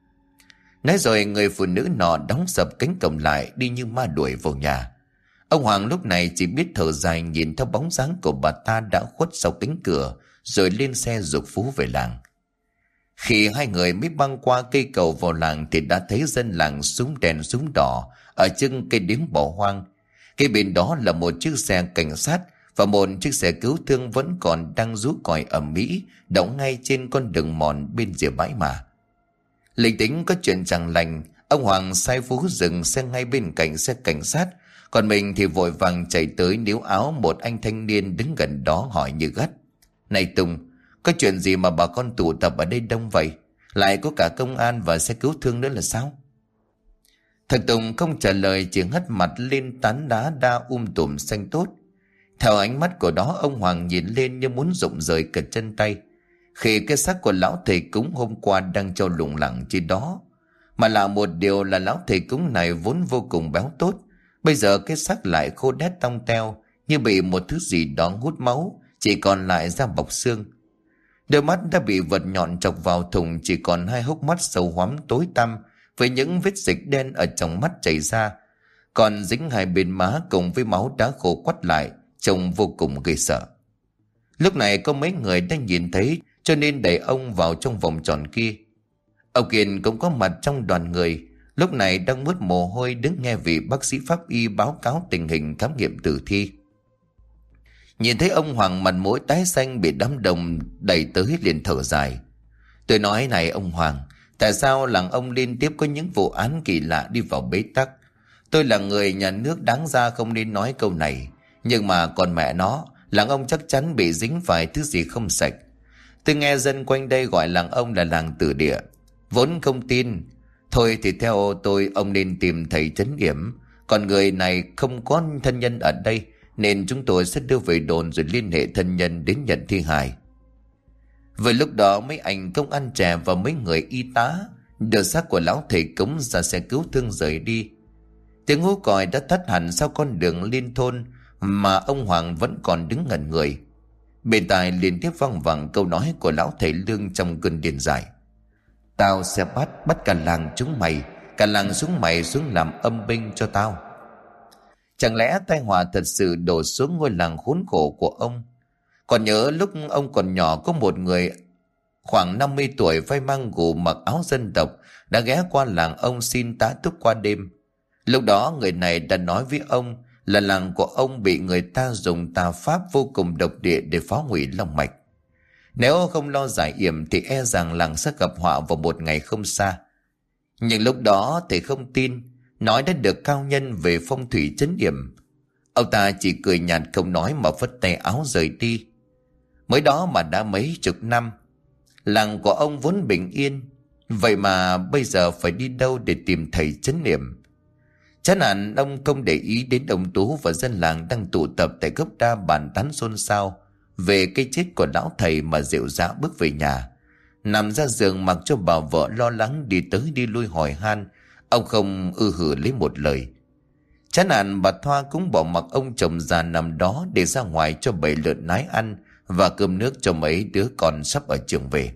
Nói rồi người phụ nữ nọ đóng sập cánh cổng lại, đi như ma đuổi vào nhà. Ông Hoàng lúc này chỉ biết thở dài nhìn theo bóng dáng của bà ta đã khuất sau cánh cửa, rồi lên xe giục Phú về làng. Khi hai người mới băng qua cây cầu vào làng thì đã thấy dân làng súng đèn súng đỏ ở chân cây điếm bỏ hoang. Cây bên đó là một chiếc xe cảnh sát và một chiếc xe cứu thương vẫn còn đang rú còi ầm ĩ đậu ngay trên con đường mòn bên rìa bãi mà. Linh tính có chuyện chẳng lành, ông Hoàng sai Phú dừng xe ngay bên cạnh xe cảnh sát, còn mình thì vội vàng chạy tới níu áo một anh thanh niên đứng gần đó hỏi như gắt: Này Tùng, có chuyện gì mà bà con tụ tập ở đây đông vậy? Lại có cả công an và xe cứu thương nữa là sao? Thằng Tùng không trả lời, chỉ hất mặt lên tán đá đa um tùm xanh tốt. Theo ánh mắt của đó, ông Hoàng nhìn lên như muốn rụng rời cả chân tay, khi cái xác của lão thầy cúng hôm qua đang treo lủng lẳng trên đó. Mà lạ một điều là lão thầy cúng này vốn vô cùng béo tốt, bây giờ cái xác lại khô đét tông teo, như bị một thứ gì đó hút máu, chỉ còn lại da bọc xương. Đôi mắt đã bị vật nhọn chọc vào thùng, chỉ còn hai hốc mắt sâu hoắm tối tăm với những vết dịch đen ở trong mắt chảy ra, còn dính hai bên má cùng với máu đã khô quắt lại, trông vô cùng ghê sợ. Lúc này có mấy người đã nhìn thấy, cho nên đẩy ông vào trong vòng tròn kia. Ông Kiên cũng có mặt trong đoàn người, lúc này đang mướt mồ hôi đứng nghe vị bác sĩ pháp y báo cáo tình hình khám nghiệm tử thi. Nhìn thấy ông Hoàng mặt mũi tái xanh bị đám đông đẩy tới liền thở dài. Tôi nói này ông Hoàng, tại sao làng ông liên tiếp có những vụ án kỳ lạ đi vào bế tắc? Tôi là người nhà nước đáng ra không nên nói câu này, nhưng mà còn mẹ nó, làng ông chắc chắn bị dính phải thứ gì không sạch. Tôi nghe dân quanh đây gọi làng ông là làng tử địa, vốn không tin. Thôi thì theo tôi, ông nên tìm thầy trấn yểm. Còn người này không có thân nhân ở đây, nên chúng tôi sẽ đưa về đồn rồi liên hệ thân nhân đến nhận thi hài. Vừa lúc đó mấy anh công an trẻ và mấy người y tá đưa xác của lão thầy cúng ra xe cứu thương rời đi. Tiếng hú còi đã tắt hẳn sau con đường liên thôn, mà ông Hoàng vẫn còn đứng ngẩn người. Bên tai liên tiếp vang vẳng câu nói của lão thầy Lương trong cơn điên dại: Tao sẽ bắt bắt cả làng chúng mày, cả làng chúng mày xuống làm âm binh cho tao. Chẳng lẽ tai họa thật sự đổ xuống ngôi làng khốn khổ của ông? Còn nhớ lúc ông còn nhỏ, có một người khoảng năm mươi tuổi vai mang gù mặc áo dân tộc đã ghé qua làng ông xin tá túc qua đêm. Lúc đó người này đã nói với ông là làng của ông bị người ta dùng tà pháp vô cùng độc địa để phá hủy long mạch. Nếu không lo giải yểm thì e rằng làng sẽ gặp họa vào một ngày không xa. Nhưng lúc đó thầy không tin, nói đã được cao nhân về phong thủy trấn yểm. Ông ta chỉ cười nhạt không nói mà phất tay áo rời đi. Mới đó mà đã mấy chục năm, làng của ông vốn bình yên, vậy mà bây giờ phải đi đâu để tìm thầy trấn yểm? Chán hẳn, ông không để ý đến ông Tú và dân làng đang tụ tập tại gốc đa bàn tán xôn xao về cái chết của lão thầy mà dịu dã bước về nhà, nằm ra giường mặc cho bà vợ lo lắng đi tới đi lui hỏi han. Ông không ư hử lấy một lời. Chán hẳn, bà Thoa cũng bỏ mặc ông chồng già nằm đó để ra ngoài cho bầy lợn nái ăn và cơm nước cho mấy đứa con sắp ở trường về.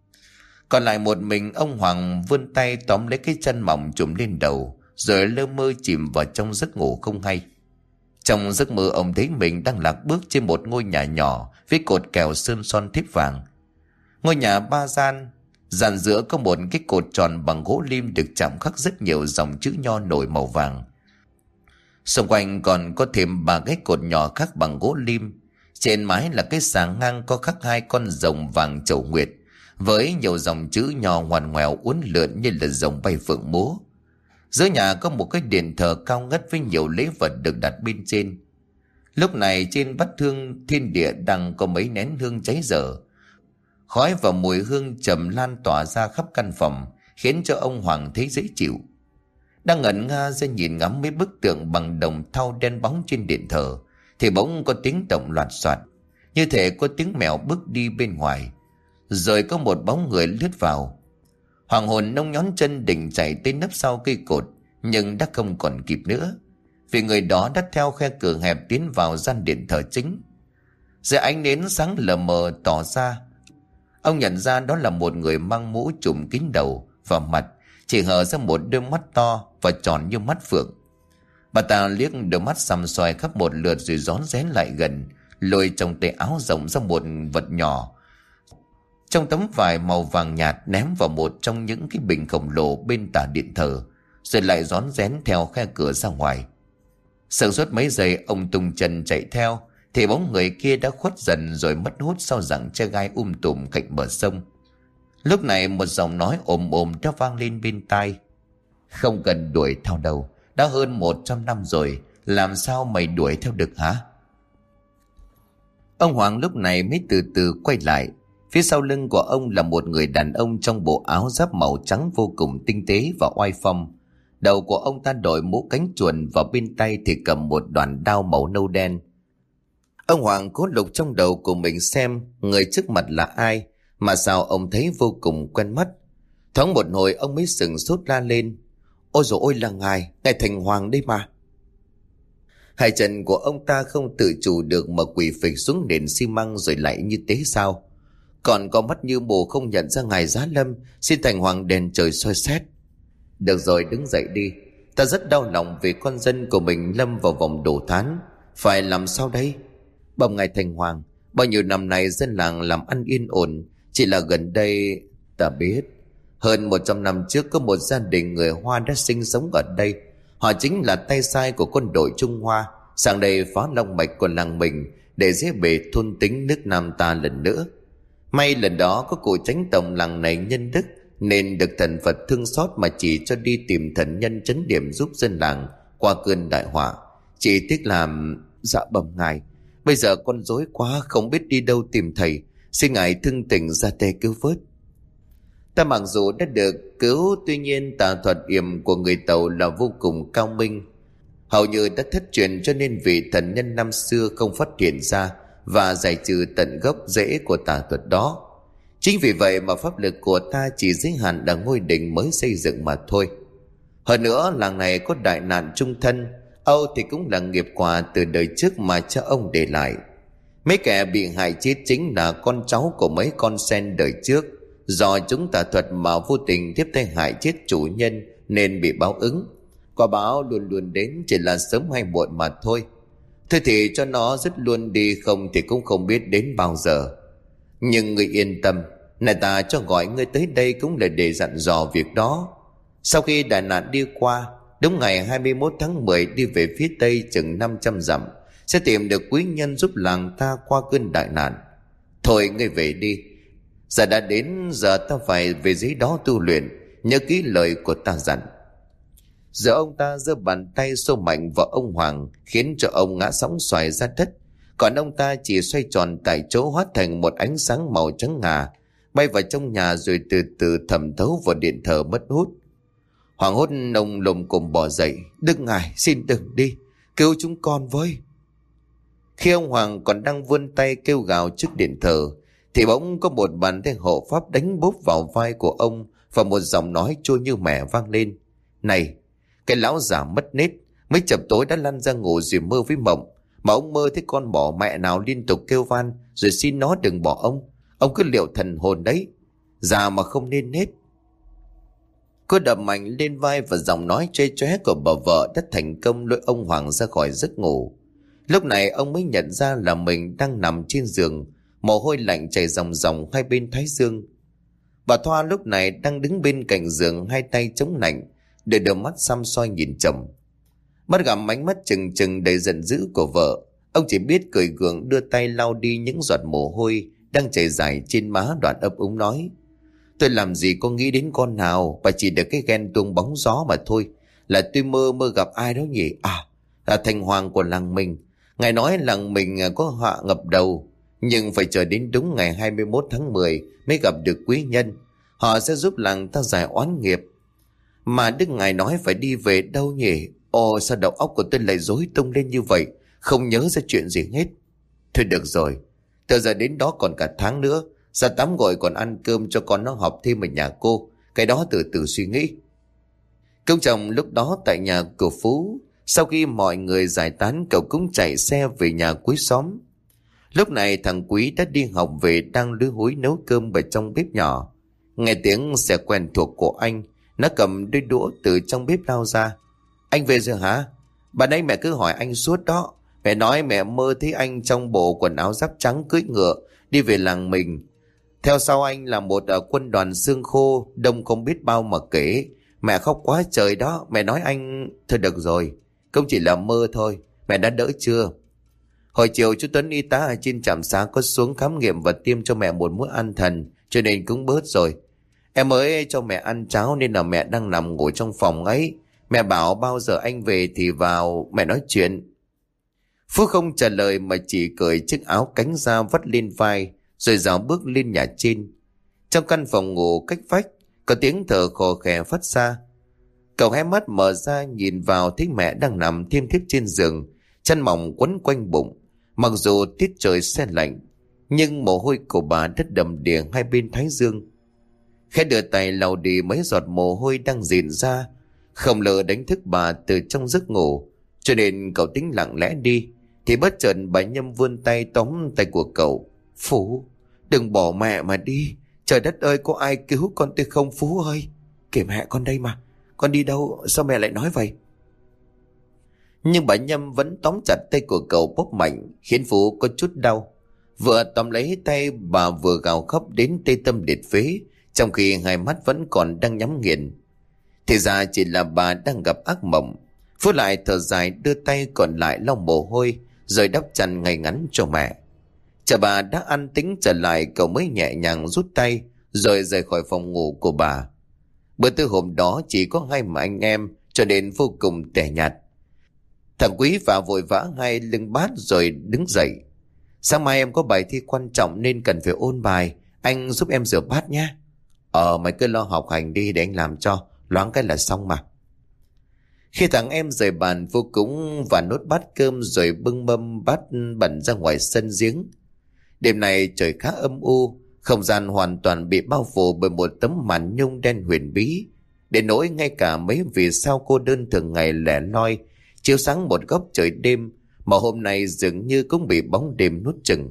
Còn lại một mình ông Hoàng vươn tay tóm lấy cái chân mỏng trùm lên đầu, rồi lơ mơ chìm vào trong giấc ngủ không hay. Trong giấc mơ, ông thấy mình đang lạc bước trên một ngôi nhà nhỏ với cột kèo sơn son thiếp vàng. Ngôi nhà ba gian, Dàn giữa có một cái cột tròn bằng gỗ lim được chạm khắc rất nhiều dòng chữ nho nổi màu vàng. Xung quanh còn có thêm ba cái cột nhỏ khác bằng gỗ lim. Trên mái là cái sàng ngang có khắc hai con rồng vàng chầu nguyệt, với nhiều dòng chữ nho ngoằn ngoèo uốn lượn như là rồng bay phượng múa. Giữa nhà có một cái điện thờ cao ngất với nhiều lễ vật được đặt bên trên. Lúc này trên bát hương thiên địa đang có mấy nén hương cháy dở. Khói và mùi hương trầm lan tỏa ra khắp căn phòng, khiến cho ông Hoàng thấy dễ chịu. Đang ngẩn nga ra nhìn ngắm mấy bức tượng bằng đồng thau đen bóng trên điện thờ, thì bỗng có tiếng động loạt soạt, như thể có tiếng mèo bước đi bên ngoài. Rồi có một bóng người lướt vào. Hoàng hồn nông nhón chân định chạy tới nấp sau cây cột, nhưng đã không còn kịp nữa, vì người đó đã theo khe cửa hẹp tiến vào gian điện thờ chính. Dưới ánh nến sáng lờ mờ tỏ ra, ông nhận ra đó là một người mang mũ trùm kín đầu và mặt, chỉ hở ra một đôi mắt to và tròn như mắt phượng. Bà ta liếc đôi mắt săm xoài khắp một lượt rồi rón rén lại gần, lôi trong tay áo rộng ra một vật nhỏ trong tấm vải màu vàng nhạt, ném vào một trong những cái bình khổng lồ bên tả điện thờ, rồi lại rón rén theo khe cửa ra ngoài. Sửng sốt mấy giây, ông tung chân chạy theo, thì bóng người kia đã khuất dần rồi mất hút sau rặng tre gai um tùm cạnh bờ sông. Lúc này một giọng nói ồm ồm đã vang lên bên tai: "Không cần đuổi theo đâu, đã hơn một trăm năm rồi, làm sao mày đuổi theo được hả?" Ông Hoàng lúc này mới từ từ quay lại. Phía sau lưng của ông là một người đàn ông trong bộ áo giáp màu trắng vô cùng tinh tế và oai phong. Đầu của ông ta đội mũ cánh chuồn, và bên tay thì cầm một đoạn đao màu nâu đen. Ông Hoàng cố lục trong đầu của mình xem người trước mặt là ai, mà sao ông thấy vô cùng quen mắt. Thoáng một hồi ông mới sừng sốt la lên: "Ôi dồi ôi, là ngài, ngài Thành Hoàng đây mà." Hai chân của ông ta không tự chủ được mà quỳ phịch xuống nền xi măng rồi lại như thế sao. Còn có mắt như mù không nhận ra ngài Giá Lâm, xin Thành Hoàng đèn trời soi xét. "Được rồi, đứng dậy đi. Ta rất đau lòng vì con dân của mình lâm vào vòng đổ thán. Phải làm sao đây?" "Bẩm ngài Thành Hoàng, bao nhiêu năm nay dân làng làm ăn yên ổn, chỉ là gần đây..." "Ta biết. Hơn một trăm năm trước có một gia đình người Hoa đã sinh sống ở đây. Họ chính là tay sai của quân đội Trung Hoa, sang đây phá long mạch của làng mình để dễ bề thôn tính nước Nam ta lần nữa. May lần đó có cụ chánh tổng làng này nhân đức, nên được thần Phật thương xót mà chỉ cho đi tìm thần nhân trấn điểm giúp dân làng qua cơn đại họa. Chỉ tiếc làm..." "Dạ bẩm ngài, bây giờ con rối quá, không biết đi đâu tìm thầy, xin ngài thương tình ra tay cứu vớt." "Ta mặc dù đã được cứu, tuy nhiên tà thuật yểm của người Tàu là vô cùng cao minh, hầu như đã thất truyền, cho nên vị thần nhân năm xưa không phát hiện ra và giải trừ tận gốc rễ của tà thuật đó. Chính vì vậy mà pháp lực của ta chỉ giới hạn ở ngôi đình mới xây dựng mà thôi. Hơn nữa làng này có đại nạn chung thân, âu thì cũng là nghiệp quả từ đời trước mà cha ông để lại. Mấy kẻ bị hại chết chính là con cháu của mấy con sen đời trước, do chúng tà thuật mà vô tình tiếp tay hại chết chủ nhân nên bị báo ứng. Quả báo luôn luôn đến, chỉ là sớm hay muộn mà thôi. Thôi thì cho nó dứt luôn đi, không thì cũng không biết đến bao giờ. Nhưng người yên tâm, này ta cho gọi ngươi tới đây cũng là để dặn dò việc đó. Sau khi đại nạn đi qua, đúng ngày hai mươi mốt tháng mười đi về phía tây chừng năm trăm dặm, sẽ tìm được quý nhân giúp làng ta qua cơn đại nạn. Thôi ngươi về đi, giờ đã đến giờ ta phải về dưới đó tu luyện, nhớ kỹ lời của ta dặn." Giờ ông ta giơ bàn tay xô mạnh vào ông Hoàng, khiến cho ông ngã sóng xoài ra đất. Còn ông ta chỉ xoay tròn tại chỗ, hóa thành một ánh sáng màu trắng ngà, bay vào trong nhà rồi từ từ thẩm thấu vào điện thờ mất hút. Hoàng hốt ông lồm cồm bỏ dậy: "Đừng ngài, xin đừng đi, cứu chúng con với." Khi ông Hoàng còn đang vươn tay kêu gào trước điện thờ, thì bỗng có một bàn tay hộ pháp đánh bốp vào vai của ông, và một giọng nói chua như mẻ vang lên: "Này, cái lão già mất nết, mấy chập tối đã lăn ra ngủ rồi mơ với mộng, mà ông mơ thấy con bỏ mẹ nào liên tục kêu van rồi xin nó đừng bỏ ông. Ông cứ liệu thần hồn đấy, già mà không nên nết." Cô đập mạnh lên vai, và giọng nói chê chóe của bà vợ đã thành công lôi ông Hoàng ra khỏi giấc ngủ. Lúc này ông mới nhận ra là mình đang nằm trên giường, mồ hôi lạnh chảy ròng ròng hai bên thái dương. Bà Thoa lúc này đang đứng bên cạnh giường, hai tay chống nạnh, để đôi mắt xăm soi nhìn chồng. Bắt gặp ánh mắt trừng trừng đầy giận dữ của vợ, ông chỉ biết cười gượng đưa tay lau đi những giọt mồ hôi đang chảy dài trên má, đoạn ấp úng nói: Tôi làm gì có nghĩ đến con nào, bà chỉ được cái ghen tuông bóng gió mà thôi. Là tôi mơ mơ gặp ai đó nhỉ? À, là thành hoàng của làng mình. Ngài nói làng mình có họa ngập đầu, nhưng phải chờ đến đúng ngày hai mươi mốt tháng mười mới gặp được quý nhân. Họ sẽ giúp làng ta giải oán nghiệp. Mà Đức Ngài nói phải đi về đâu nhỉ? Ồ, sao đầu óc của tôi lại rối tung lên như vậy, không nhớ ra chuyện gì hết. Thôi được rồi, từ giờ đến đó còn cả tháng nữa, ra tắm gội còn ăn cơm cho con nó học thêm ở nhà cô. Cái đó từ từ suy nghĩ. Công chồng lúc đó tại nhà của Phú. Sau khi mọi người giải tán, cậu cũng chạy xe về nhà cuối xóm. Lúc này thằng Quý đã đi học về, đang lúi húi nấu cơm ở trong bếp nhỏ. Nghe tiếng xe quen thuộc của anh, nó cầm đôi đũa từ trong bếp lao ra. Anh về rồi hả? Bà nãy mẹ cứ hỏi anh suốt đó. Mẹ nói mẹ mơ thấy anh trong bộ quần áo giáp trắng cưỡi ngựa đi về làng mình. Theo sau anh là một uh, quân đoàn xương khô, đông không biết bao mà kể. Mẹ khóc quá trời đó. Mẹ nói anh... Thôi được rồi, không chỉ là mơ thôi. Mẹ đã đỡ chưa? Hồi chiều chú Tuấn y tá ở trên trạm xá có xuống khám nghiệm và tiêm cho mẹ một mũi an thần, cho nên cũng bớt rồi. Em mới cho mẹ ăn cháo nên là mẹ đang nằm ngủ trong phòng ấy. Mẹ bảo bao giờ anh về thì vào mẹ nói chuyện. Phước không trả lời mà chỉ cởi chiếc áo cánh ra vắt lên vai, rồi dạo bước lên nhà trên. Trong căn phòng ngủ cách vách, có tiếng thở khò khè phát ra. Cậu hé mắt mở ra nhìn vào, thấy mẹ đang nằm thiêm thiếp trên giường, chăn mỏng quấn quanh bụng. Mặc dù tiết trời se lạnh, nhưng mồ hôi của bà rất đầm đìa hai bên thái dương. Khẽ đưa tay lau đi mấy giọt mồ hôi đang rịn ra, không lờ đánh thức bà từ trong giấc ngủ, cho nên cậu tính lặng lẽ đi. Thì bất chợt bà Nhâm vươn tay tóm tay của cậu. Phú, đừng bỏ mẹ mà đi. Trời đất ơi, có ai cứu con tôi không Phú ơi? Kìa mẹ con đây mà. Con đi đâu? Sao mẹ lại nói vậy? Nhưng bà Nhâm vẫn tóm chặt tay của cậu bóp mạnh, khiến Phú có chút đau. Vừa tóm lấy tay bà vừa gào khóc đến tê tâm liệt phế, trong khi hai mắt vẫn còn đang nhắm nghiền. Thì ra chỉ là bà đang gặp ác mộng. Phú lại thở dài đưa tay còn lại lau mồ hôi, rồi đắp chăn ngay ngắn cho mẹ. Chờ bà đã an tĩnh trở lại, cậu mới nhẹ nhàng rút tay, rồi rời khỏi phòng ngủ của bà. Bữa tư hôm đó chỉ có hai mà anh em, cho nên vô cùng tẻ nhạt. Thằng Quý vào vội vã hai lưng bát rồi đứng dậy. Sáng mai em có bài thi quan trọng nên cần phải ôn bài, anh giúp em rửa bát nhé. Ờ mày cứ lo học hành đi để anh làm cho, loáng cái là xong mà. Khi thằng em rời bàn, Vô cũng và nốt bát cơm rồi bưng mâm bát bẩn ra ngoài sân giếng. Đêm này trời khá âm u, không gian hoàn toàn bị bao phủ bởi một tấm màn nhung đen huyền bí, đến nỗi ngay cả mấy vì sao cô đơn thường ngày lẻ loi chiếu sáng một góc trời đêm mà hôm nay dường như cũng bị bóng đêm nuốt chửng.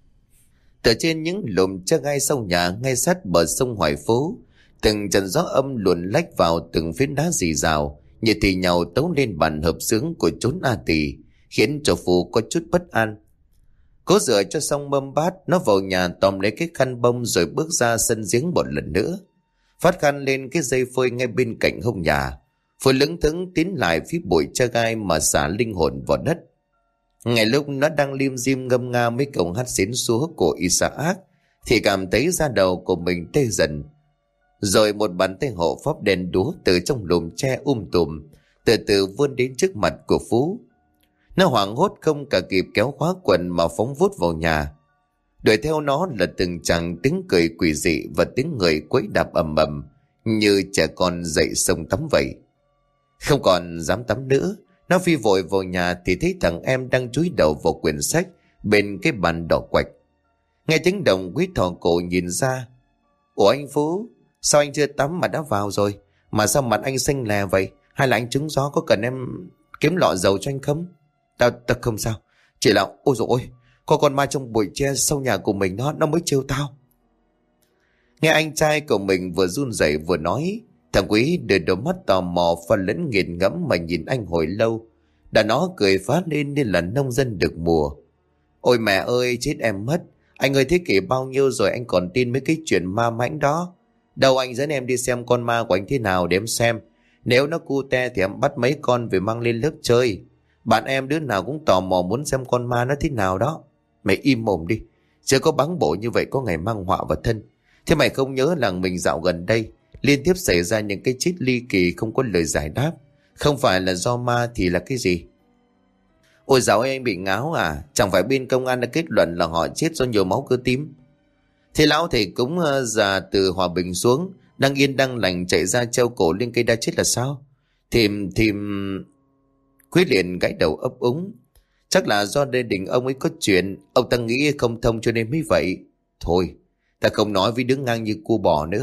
Từ trên những lùm tre gai sau nhà ngay sát bờ sông Hoài Phố, từng trận gió âm luồn lách vào từng phiến đá rì rào, như thì nhau tấu lên bản hợp xướng của chốn A Tỳ, khiến cho Phú có chút bất an. Cố rửa cho xong mâm bát, nó vào nhà tóm lấy cái khăn bông rồi bước ra sân giếng một lần nữa, phát khăn lên cái dây phơi ngay bên cạnh hông nhà. Phú lững thững tiến lại phía bụi tre gai mà xả linh hồn vào đất. Ngay lúc nó đang lim dim ngâm nga mấy câu hát xến xúa của Isaac, thì cảm thấy da đầu của mình tê dần. Rồi một bàn tay hộ pháp đèn đúa từ trong lùm tre um tùm từ từ vươn đến trước mặt của Phú. Nó hoảng hốt không cả kịp kéo khóa quần mà phóng vút vào nhà. Đuổi theo nó là từng chàng tiếng cười quỷ dị và tiếng người quấy đạp ầm ầm như trẻ con dậy sông tắm vậy. Không còn dám tắm nữa, nó phi vội vào nhà thì thấy thằng em đang chúi đầu vào quyển sách bên cái bàn đỏ quạch. Nghe tiếng động, Quý thò cổ nhìn ra. Ủa anh Phú, sao anh chưa tắm mà đã vào rồi? Mà sao mặt anh xanh lè vậy? Hay là anh trúng gió, có cần em kiếm lọ dầu cho anh không? Tao, tao không sao. Chỉ là, ôi dồi ôi, có con ma trong bụi tre sau nhà của mình nó, nó mới trêu tao. Nghe anh trai của mình vừa run rẩy vừa nói, thằng Quý đưa đôi mắt tò mò và lẫn nghiền ngẫm mà nhìn anh hồi lâu. Đã nó cười phá lên như là nông dân được mùa. Ôi mẹ ơi, chết em mất. Anh ơi, thế kỷ bao nhiêu rồi anh còn tin mấy cái chuyện ma mãnh đó? Đâu, anh dẫn em đi xem con ma của anh thế nào để em xem. Nếu nó cute thì em bắt mấy con về mang lên lớp chơi. Bạn em đứa nào cũng tò mò muốn xem con ma nó thế nào đó. Mày im mồm đi. Chưa có báng bổ như vậy có ngày mang họa vào thân. Thế mày không nhớ là mình dạo gần đây liên tiếp xảy ra những cái chết ly kỳ không có lời giải đáp. Không phải là do ma thì là cái gì? Ôi dạo anh bị ngáo à? Chẳng phải bên công an đã kết luận là họ chết do nhiều máu cơ tim? Thế lão thầy cúng uh, già từ Hòa Bình xuống, đang yên đang lành chạy ra treo cổ lên cây đa chết là sao? Thìm thìm... Quý liền gãi đầu ấp úng. Chắc là do gia đình ông ấy có chuyện, ông ta nghĩ không thông cho nên mới vậy. Thôi, ta không nói với đứng ngang như cua bò nữa.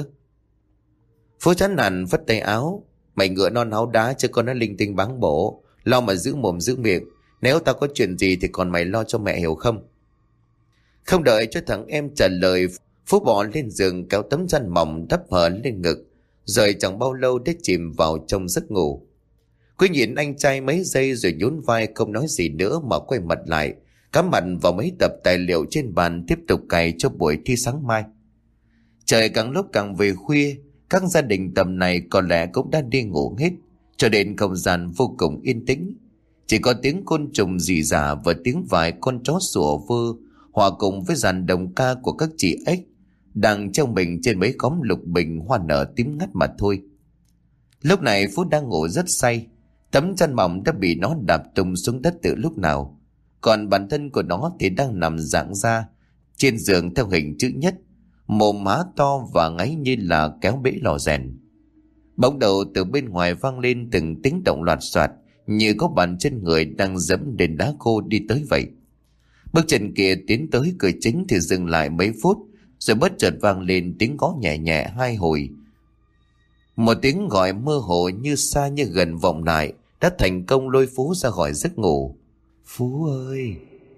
Phú chán nản vất tay áo. Mày ngựa non áo đá chứ con nó linh tinh báng bổ. Lo mà giữ mồm giữ miệng. Nếu tao có chuyện gì thì còn mày lo cho mẹ, hiểu không? Không đợi cho thằng em trả lời, Phú bỏ lên giường kéo tấm chăn mỏng đắp hở lên ngực, rồi chẳng bao lâu đã chìm vào trong giấc ngủ. Quý nhìn anh trai mấy giây rồi nhún vai không nói gì nữa mà quay mặt lại, cắm mặt vào mấy tập tài liệu trên bàn tiếp tục cày cho buổi thi sáng mai. Trời càng lúc càng về khuya, các gia đình tầm này có lẽ cũng đã đi ngủ hết, cho đến không gian vô cùng yên tĩnh. Chỉ có tiếng côn trùng rỉ rả và tiếng vài con chó sủa vơ hòa cùng với dàn đồng ca của các chị ếch đang treo mình trên mấy khóm lục bình hoa nở tím ngắt mà thôi. Lúc này Phú đang ngủ rất say, tấm chăn mỏng đã bị nó đạp tung xuống đất từ lúc nào, còn bản thân của nó thì đang nằm dạng ra trên giường theo hình chữ nhất, mồm má to và ngáy như là kéo bể lò rèn. Bỗng đầu từ bên ngoài vang lên từng tiếng động loạt soạt, như có bàn chân người đang dẫm lên đá khô đi tới vậy. Bước chân kia tiến tới cửa chính thì dừng lại mấy phút, rồi bất chợt vang lên tiếng gõ nhẹ nhẹ hai hồi. Một tiếng gọi mơ hồ như xa như gần vọng lại đã thành công lôi Phú ra khỏi giấc ngủ. Phú ơi!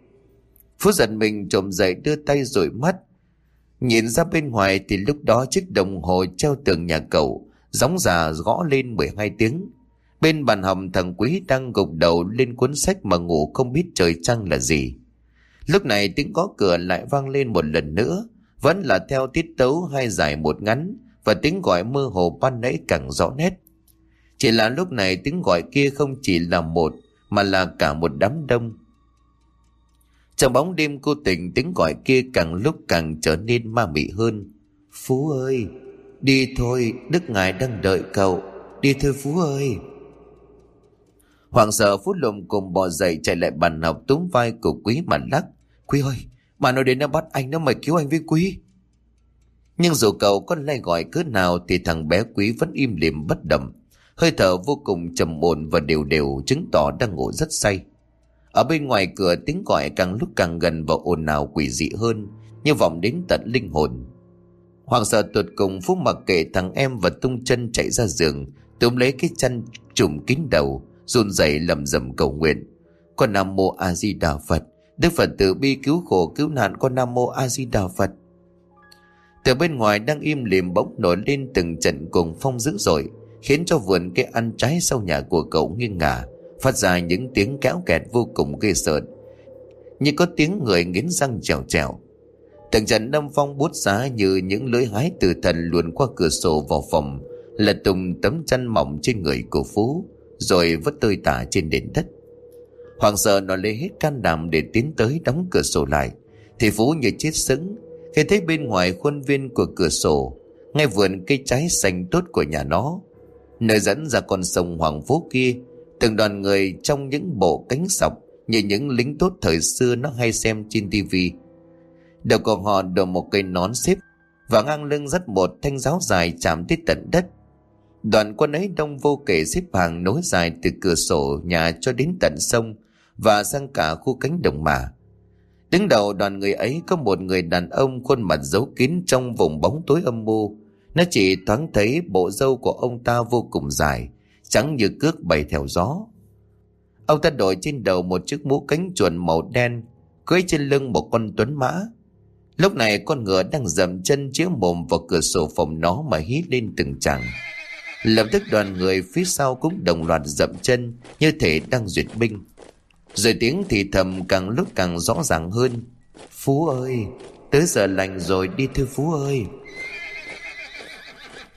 Phú giật mình trồm dậy đưa tay dụi mắt. Nhìn ra bên ngoài thì lúc đó chiếc đồng hồ treo tường nhà cậu gióng già gõ lên mười hai tiếng. Bên bàn hầm thằng Quý đang gục đầu lên cuốn sách mà ngủ không biết trời trăng là gì. Lúc này tiếng gõ cửa lại vang lên một lần nữa, vẫn là theo tiết tấu hai dài một ngắn, và tiếng gọi mơ hồ ban nãy càng rõ nét. Chỉ là lúc này tiếng gọi kia không chỉ là một mà là cả một đám đông. Trong bóng đêm cô tình, tiếng gọi kia càng lúc càng trở nên ma mị hơn. Phú ơi! Đi thôi, Đức Ngài đang đợi cậu. Đi thôi Phú ơi! Hoàng sợ Phú lùm cùng bò dậy chạy lại bàn học túm vai của Quý mà lắc. Quý ơi! Mà nó đến nó bắt anh, nó mày cứu anh với Quý. Nhưng dù cậu có lay gọi cỡ nào thì thằng bé Quý vẫn im lìm bất động, hơi thở vô cùng trầm ổn và đều đều, chứng tỏ đang ngủ rất say. Ở bên ngoài cửa tiếng gọi càng lúc càng gần và ồn ào quỷ dị hơn, như vọng đến tận linh hồn. Hoàng sợ tột cùng, Phú mặc kệ thằng em và tung chân chạy ra giường, túm lấy cái chăn trùm kín đầu, run rẩy lẩm bẩm cầu nguyện. Con Nam Mô A Di Đà Phật, Đức Phật từ bi cứu khổ cứu nạn, con Nam Mô A Di Đà Phật. Từ bên ngoài đang im lìm bỗng nổi lên từng trận cuồng phong dữ dội, khiến cho vườn cây ăn trái sau nhà của cậu nghiêng ngả, phát ra những tiếng kéo kẹt vô cùng ghê sợ, như có tiếng người nghiến răng trèo trèo. Từng trận âm phong buốt giá như những lưỡi hái tử thần luồn qua cửa sổ vào phòng, lật tung tấm chăn mỏng trên người của Phú, rồi vứt tơi tả trên nền đất. Hoàng sợ nó lấy hết can đảm để tiến tới đóng cửa sổ lại, thì Phú như chết sững khi thấy bên ngoài khuôn viên của cửa sổ, ngay vườn cây trái xanh tốt của nhà nó, nơi dẫn ra con sông Hoàng Phố kia, từng đoàn người trong những bộ cánh sọc như những lính tốt thời xưa nó hay xem trên tivi. Đầu của họ đội một cây nón xếp, và ngang lưng dắt một thanh giáo dài chạm tới tận đất. Đoàn quân ấy đông vô kể, xếp hàng nối dài từ cửa sổ nhà cho đến tận sông và sang cả khu cánh đồng mà. Đứng đầu đoàn người ấy có một người đàn ông khuôn mặt giấu kín trong vùng bóng tối âm mưu. Nó chỉ thoáng thấy bộ râu của ông ta vô cùng dài, trắng như cước bay theo gió. Ông ta đội trên đầu một chiếc mũ cánh chuồn màu đen, cưỡi trên lưng một con tuấn mã. Lúc này con ngựa đang dậm chân chĩa mồm vào cửa sổ phòng nó mà hí lên từng tràng. Lập tức đoàn người phía sau cũng đồng loạt dậm chân, như thể đang duyệt binh. Rồi tiếng thì thầm càng lúc càng rõ ràng hơn. Phú ơi! Tới giờ lành rồi, đi thưa Phú ơi!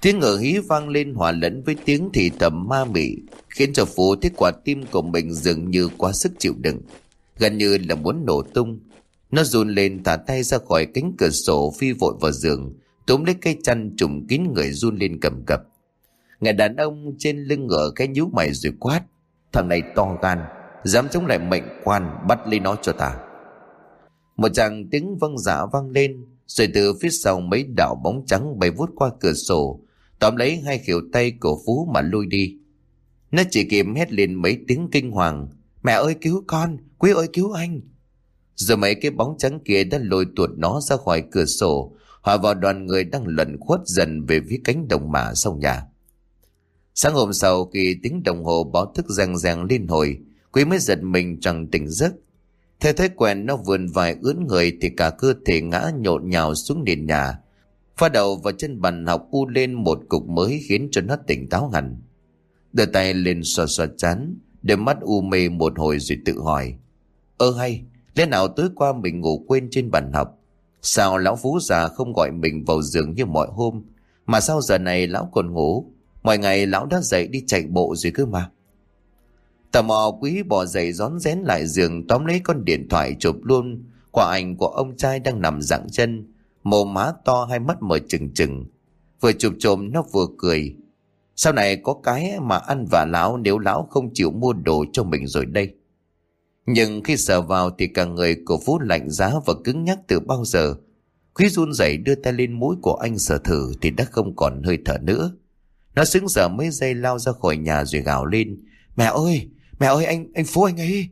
Tiếng ngựa hí vang lên hòa lẫn với tiếng thì thầm ma mị, khiến cho Phú thấy quả tim của mình dường như quá sức chịu đựng, gần như là muốn nổ tung. Nó run lên thả tay ra khỏi cánh cửa sổ, phi vội vào giường, túm lấy cây chăn trùm kín người run lên cầm cập. Người đàn ông trên lưng ngựa cái nhíu mày rồi quát: "Thằng này to gan, dám chống lại mệnh quan, bắt lấy nó cho ta." Một tràng tiếng vâng dạ vang lên, rồi từ phía sau mấy đạo bóng trắng bay vút qua cửa sổ, tóm lấy hai khuỷu tay của Phú mà lôi đi. Nó chỉ kịp hét lên mấy tiếng kinh hoàng: "Mẹ ơi cứu con, Quý ơi cứu anh!" Rồi mấy cái bóng trắng kia đã lôi tuột nó ra khỏi cửa sổ, hòa vào đoàn người đang lẩn khuất dần về phía cánh đồng mả sau nhà. Sáng hôm sau, khi tiếng đồng hồ báo thức reng reng liên hồi, Quý mới giật mình chẳng tỉnh giấc. Theo thói quen, nó vươn vai ướn người thì cả cơ thể ngã nhộn nhào xuống nền nhà, pha đầu vào chân bàn học u lên một cục mới khiến cho nó tỉnh táo hẳn. Đưa tay lên xoa xoa trán, đôi mắt u mê một hồi rồi tự hỏi: ơ hay, lẽ nào tối qua mình ngủ quên trên bàn học? Sao lão Phú già không gọi mình vào giường như mọi hôm, mà sao giờ này lão còn ngủ? Mọi ngày lão đã dậy đi chạy bộ rồi cơ mà. Tò mò, Quý bò dậy rón rén lại giường, tóm lấy con điện thoại chụp luôn quả ảnh của ông trai đang nằm giãng chân, mồm má to, hai mắt mở trừng trừng. Vừa chụp trộm nó vừa cười: sau này có cái mà ăn vạ lão nếu lão không chịu mua đồ cho mình rồi đây. Nhưng khi sờ vào thì cả người của Phú lạnh giá và cứng nhắc từ bao giờ. Quý run rẩy đưa tay lên mũi của anh sờ thử thì đã không còn hơi thở nữa. Nó sững sờ mấy giây lao ra khỏi nhà rồi gào lên: mẹ ơi, mẹ ơi, anh anh Phú anh ấy.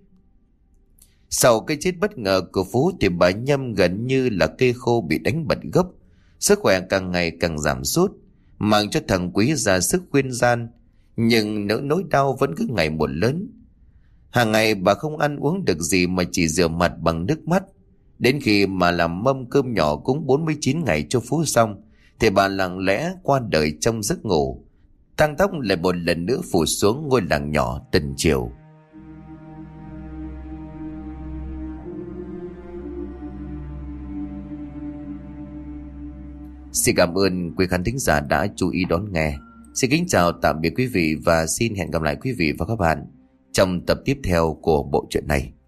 Sau cái chết bất ngờ của Phú thì bà Nhâm gần như là cây khô bị đánh bật gốc, sức khỏe càng ngày càng giảm sút, mang cho thằng Quý ra sức khuyên gian, nhưng nỗi nỗi đau vẫn cứ ngày một lớn. Hàng ngày bà không ăn uống được gì mà chỉ rửa mặt bằng nước mắt. Đến khi mà làm mâm cơm nhỏ cúng bốn mươi chín ngày cho Phú xong thì bà lặng lẽ qua đời trong giấc ngủ. Tang tóc lại một lần nữa phủ xuống ngôi làng nhỏ Tân Triều. Xin cảm ơn quý khán thính giả đã chú ý đón nghe. Xin kính chào tạm biệt quý vị và xin hẹn gặp lại quý vị và các bạn trong tập tiếp theo của bộ truyện này.